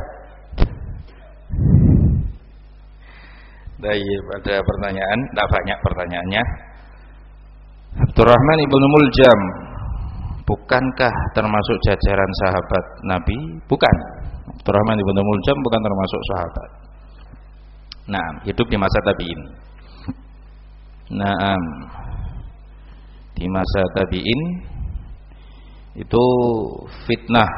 Baik, ada pertanyaan, tidak banyak pertanyaannya. Abdurrahman ibnu Muljam, bukankah termasuk jajaran sahabat Nabi? Bukan. Abdurrahman ibnu Muljam bukan termasuk sahabat. Nah, hidup di masa tabi'in. Nah, di masa tabi'in itu fitnah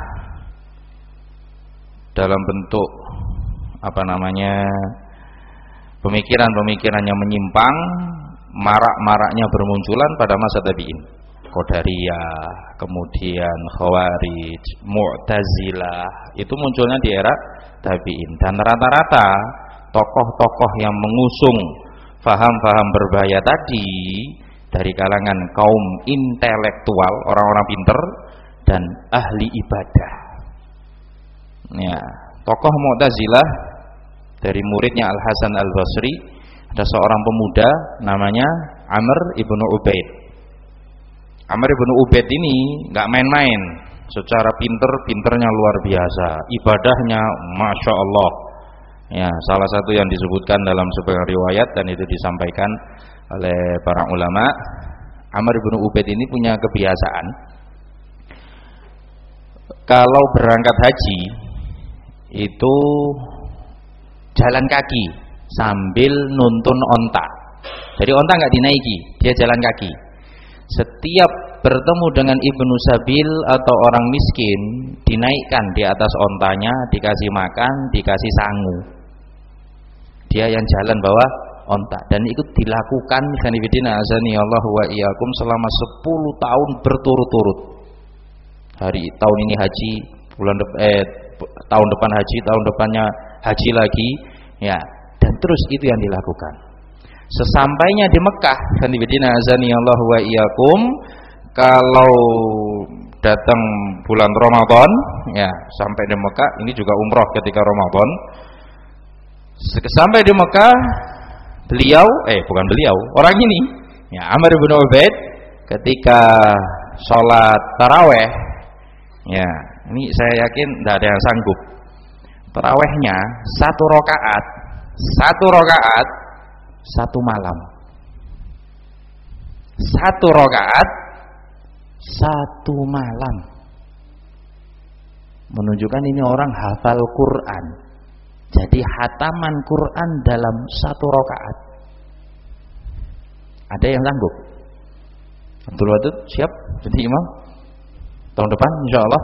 dalam bentuk apa namanya pemikiran-pemikiran yang menyimpang marak-maraknya bermunculan pada masa tabi'in. Qadariyah, kemudian Khawarij, Mu'tazilah, itu munculnya di era tabi'in. Dan rata-rata tokoh-tokoh yang mengusung faham-faham berbahaya tadi dari kalangan kaum intelektual, orang-orang pinter dan ahli ibadah. Ya, tokoh Mu'tazilah dari muridnya Al-Hasan Al-Basri, ada seorang pemuda namanya Amr ibnu Ubaid. Amr ibnu Ubaid ini nggak main-main, secara pinter-pinternya luar biasa, ibadahnya masya Allah. Ya, salah satu yang disebutkan dalam sebuah riwayat dan itu disampaikan oleh para ulama, Amr ibnu Ubaid ini punya kebiasaan kalau berangkat haji itu jalan kaki sambil nuntun onta. Jadi onta nggak dinaiki, dia jalan kaki. Setiap bertemu dengan ibnu sabil atau orang miskin, dinaikkan di atas ontanya, dikasih makan, dikasih sangu. Dia yang jalan bawa onta, dan itu dilakukan kanibidina azanillahu wa iyyakum selama sepuluh tahun berturut-turut. Hari tahun ini haji, bulan depan eh, tahun depan haji, tahun depannya haji lagi, ya, dan terus itu yang dilakukan. Sesampainya di Mekah, kanibidina azanillahu wa iyyakum, kalau datang bulan Ramadan, ya, sampai di Mekah, ini juga umroh ketika Ramadan. Sampai di Mekah, beliau, eh bukan beliau, orang ini, ya, Amr bin Ubaid, ketika sholat taraweh, ya, ini saya yakin tidak ada yang sanggup. Tarawehnya satu rakaat, satu rakaat, satu malam, satu rakaat, satu malam, menunjukkan ini orang hafal Quran. Jadi hataman Quran dalam satu rakaat. Ada yang sanggup? Abdul Wadud siap jadi imam tahun depan insya Allah.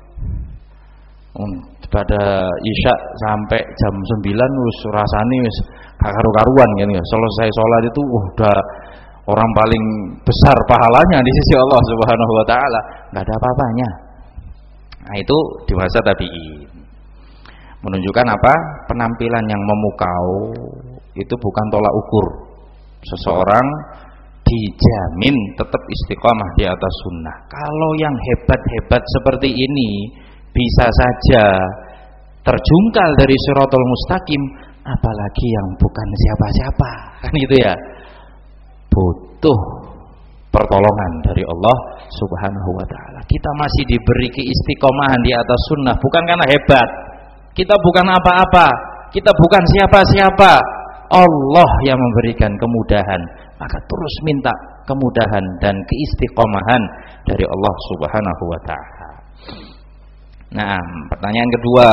Pada isya sampai jam sembilan wis rasane wis karu-karuan kan ya. Selesai sholat itu uh, udah orang paling besar pahalanya di sisi Allah Subhanahu wa taala, enggak ada apa-apanya. Nah, itu di masa tabi'in. Menunjukkan apa? Penampilan yang memukau itu bukan tolak ukur. Seseorang dijamin tetap istiqomah di atas sunnah. Kalau yang hebat-hebat seperti ini bisa saja terjungkal dari Shirathul Mustaqim, apalagi yang bukan siapa-siapa, kan gitu ya. Butuh pertolongan dari Allah Subhanahu wa taala. Kita masih diberi keistiqomahan di atas sunnah bukan karena hebat. Kita bukan apa-apa, kita bukan siapa-siapa. Allah yang memberikan kemudahan, maka terus minta kemudahan dan keistiqomahan dari Allah Subhanahu wa taala. Nah, pertanyaan kedua.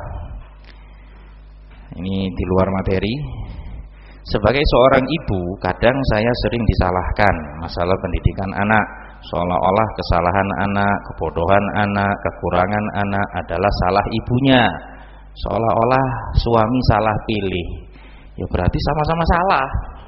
Ini di luar materi. Sebagai seorang ibu, kadang saya sering disalahkan masalah pendidikan anak. Seolah-olah kesalahan anak, kebodohan anak, kekurangan anak adalah salah ibunya. Seolah-olah suami salah pilih. Ya berarti sama-sama salah.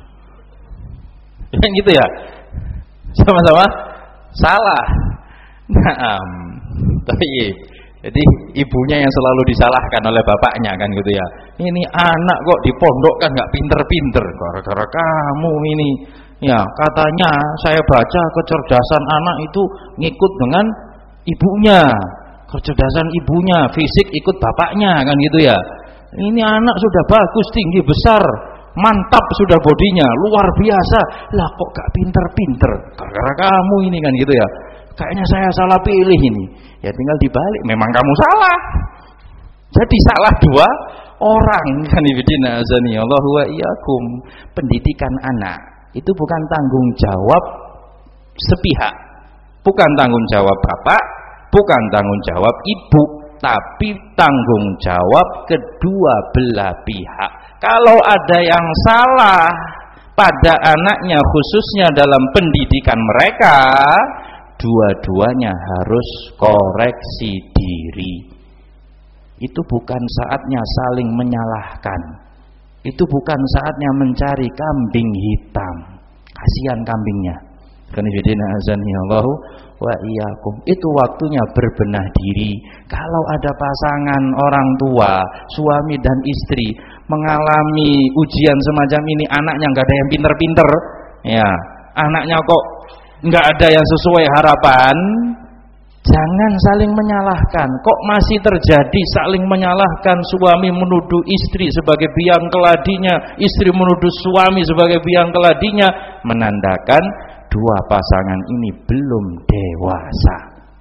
Ya gitu ya. Sama-sama salah. Nah, tapi jadi ibunya yang selalu disalahkan oleh bapaknya kan gitu ya. Ini anak kok di pondok kan nggak pinter-pinter gara-gara kamu ini. Ya katanya saya baca kecerdasan anak itu ngikut dengan ibunya. Kecerdasan ibunya, fisik ikut bapaknya kan gitu ya. Ini anak sudah bagus, tinggi, besar, mantap sudah bodinya, luar biasa. Lah kok gak pinter-pinter gara-gara kamu ini kan gitu ya. Kayaknya saya salah pilih ini. Ya tinggal dibalik, memang kamu salah. Jadi salah dua orang kan ibadina azani Allah wa iyyakum. Pendidikan anak itu bukan tanggung jawab sepihak. Bukan tanggung jawab bapak, bukan tanggung jawab ibu, tapi tanggung jawab kedua belah pihak. Kalau ada yang salah pada anaknya khususnya dalam pendidikan mereka, dua-duanya harus koreksi diri. Itu bukan saatnya saling menyalahkan. Itu bukan saatnya mencari kambing hitam. Kasihan kambingnya. Kanibidina azani Allahu wa iyyakum. Itu waktunya berbenah diri. Kalau ada pasangan orang tua, suami dan istri mengalami ujian semacam ini, anaknya nggak ada yang pinter-pinter, ya, anaknya kok nggak ada yang sesuai harapan, jangan saling menyalahkan. Kok masih terjadi saling menyalahkan, suami menuduh istri sebagai biang keladinya, istri menuduh suami sebagai biang keladinya, menandakan dua pasangan ini belum dewasa.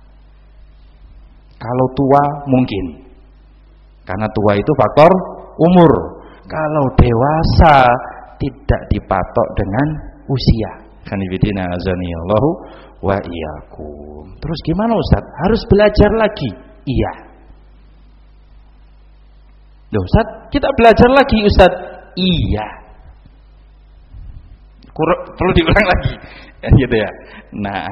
Kalau tua mungkin, karena tua itu faktor umur. Kalau dewasa tidak dipatok dengan usia. Kanibidina azani Allahu wa iyyakum. Terus gimana Ustaz? Harus belajar lagi? Iya. Loh Ustaz, kita belajar lagi Ustaz? Iya. Kurang, perlu diulang lagi. Ya, gitu ya. Nah,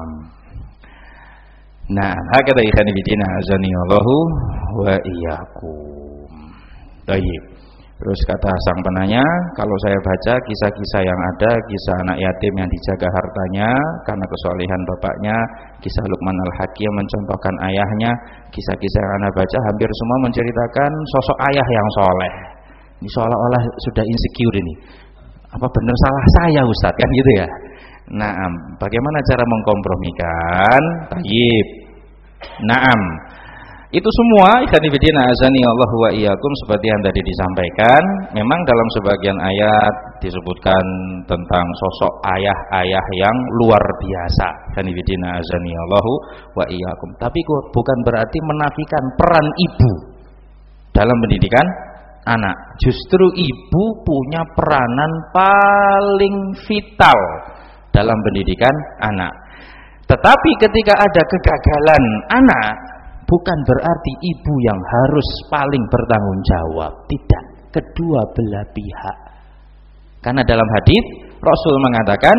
nah, hakata kanibidina azani Allahu wa iyyakum. Baik. Terus kata sang penanya, kalau saya baca kisah-kisah yang ada, kisah anak yatim yang dijaga hartanya karena kesolehan bapaknya, kisah Luqman Al-Hakim mencontohkan ayahnya, kisah-kisah yang Anda baca hampir semua menceritakan sosok ayah yang soleh. Ini seolah-olah sudah insecure ini. Apa benar salah saya Ustaz? Kan gitu ya. Nah, bagaimana cara mengkompromikan? Tayyib. Naam. Itu semua ikhwanifidina azani Allah wa iyyakum seperti yang tadi disampaikan. Memang dalam sebagian ayat disebutkan tentang sosok ayah-ayah yang luar biasa. Ikhwanifidina azani Allah wa iyyakum. Tapi bukan berarti menafikan peran ibu dalam pendidikan anak. Justru ibu punya peranan paling vital dalam pendidikan anak. Tetapi ketika ada kegagalan anak, bukan berarti ibu yang harus paling bertanggung jawab. Tidak, kedua belah pihak. Karena dalam hadis Rasul mengatakan,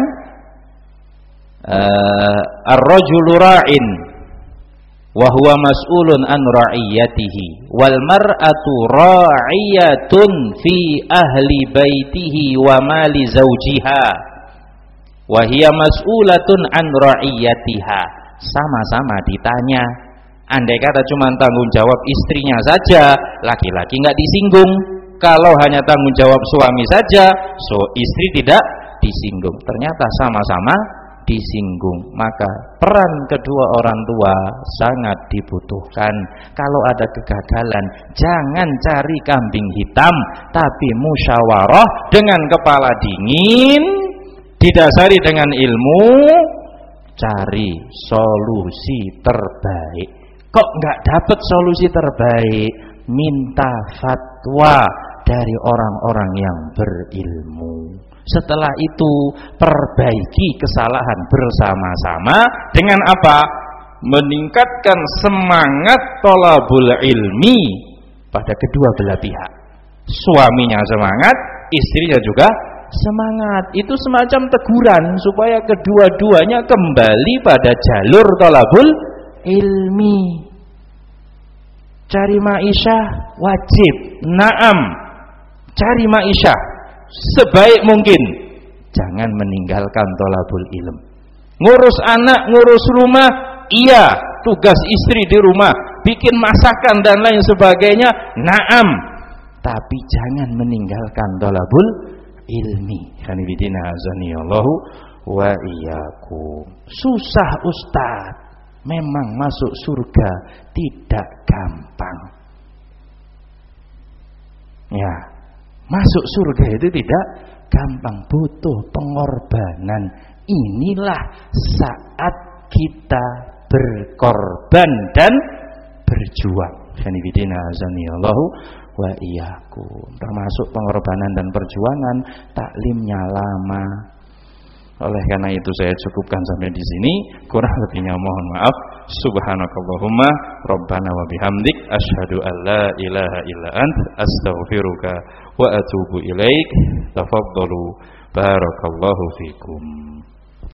ar-rajulu ra'in wa huwa mas'ulun an ra'iyatihi wal mar'atu ra'iyatun fi ahli baitihi wa mali zawjiha wa hiya mas'ulatun an ra'iyatiha. Sama-sama ditanya. Andai kata cuma tanggung jawab istrinya saja, laki-laki nggak disinggung. Kalau hanya tanggung jawab suami saja, so istri tidak disinggung. Ternyata sama-sama disinggung. Maka peran kedua orang tua sangat dibutuhkan. Kalau ada kegagalan, jangan cari kambing hitam, tapi musyawarah dengan kepala dingin, didasari dengan ilmu, cari solusi terbaik. Kok nggak dapat solusi terbaik? Minta fatwa dari orang-orang yang berilmu. Setelah itu perbaiki kesalahan bersama-sama dengan apa? Meningkatkan semangat thalabul ilmi pada kedua belah pihak. Suaminya semangat, istrinya juga semangat. Itu semacam teguran supaya kedua-duanya kembali pada jalur thalabul ilmi. Cari ma'isyah wajib, na'am. Cari ma'isyah sebaik mungkin. Jangan meninggalkan thalabul ilm. Ngurus anak, ngurus rumah, iya, tugas istri di rumah, bikin masakan dan lain sebagainya, na'am. Tapi jangan meninggalkan thalabul ilmi. Khanifidina azanillahu wa iyyakum. Susah Ustaz. Memang masuk surga tidak gampang. Ya, masuk surga itu tidak gampang, butuh pengorbanan. Inilah saat kita berkorban dan berjuang. Khanifidina azanillahu wa iyyakum. Termasuk pengorbanan dan perjuangan, taklimnya lama. Oleh karena itu saya cukupkan sampai di sini. Kurang lebihnya mohon maaf. Subhanakallahumma rabbana wa bihamdik asyhadu an la ilaha illa ant astaghfiruka wa atubu ilaik. Tafaddalu barakallahu fikum.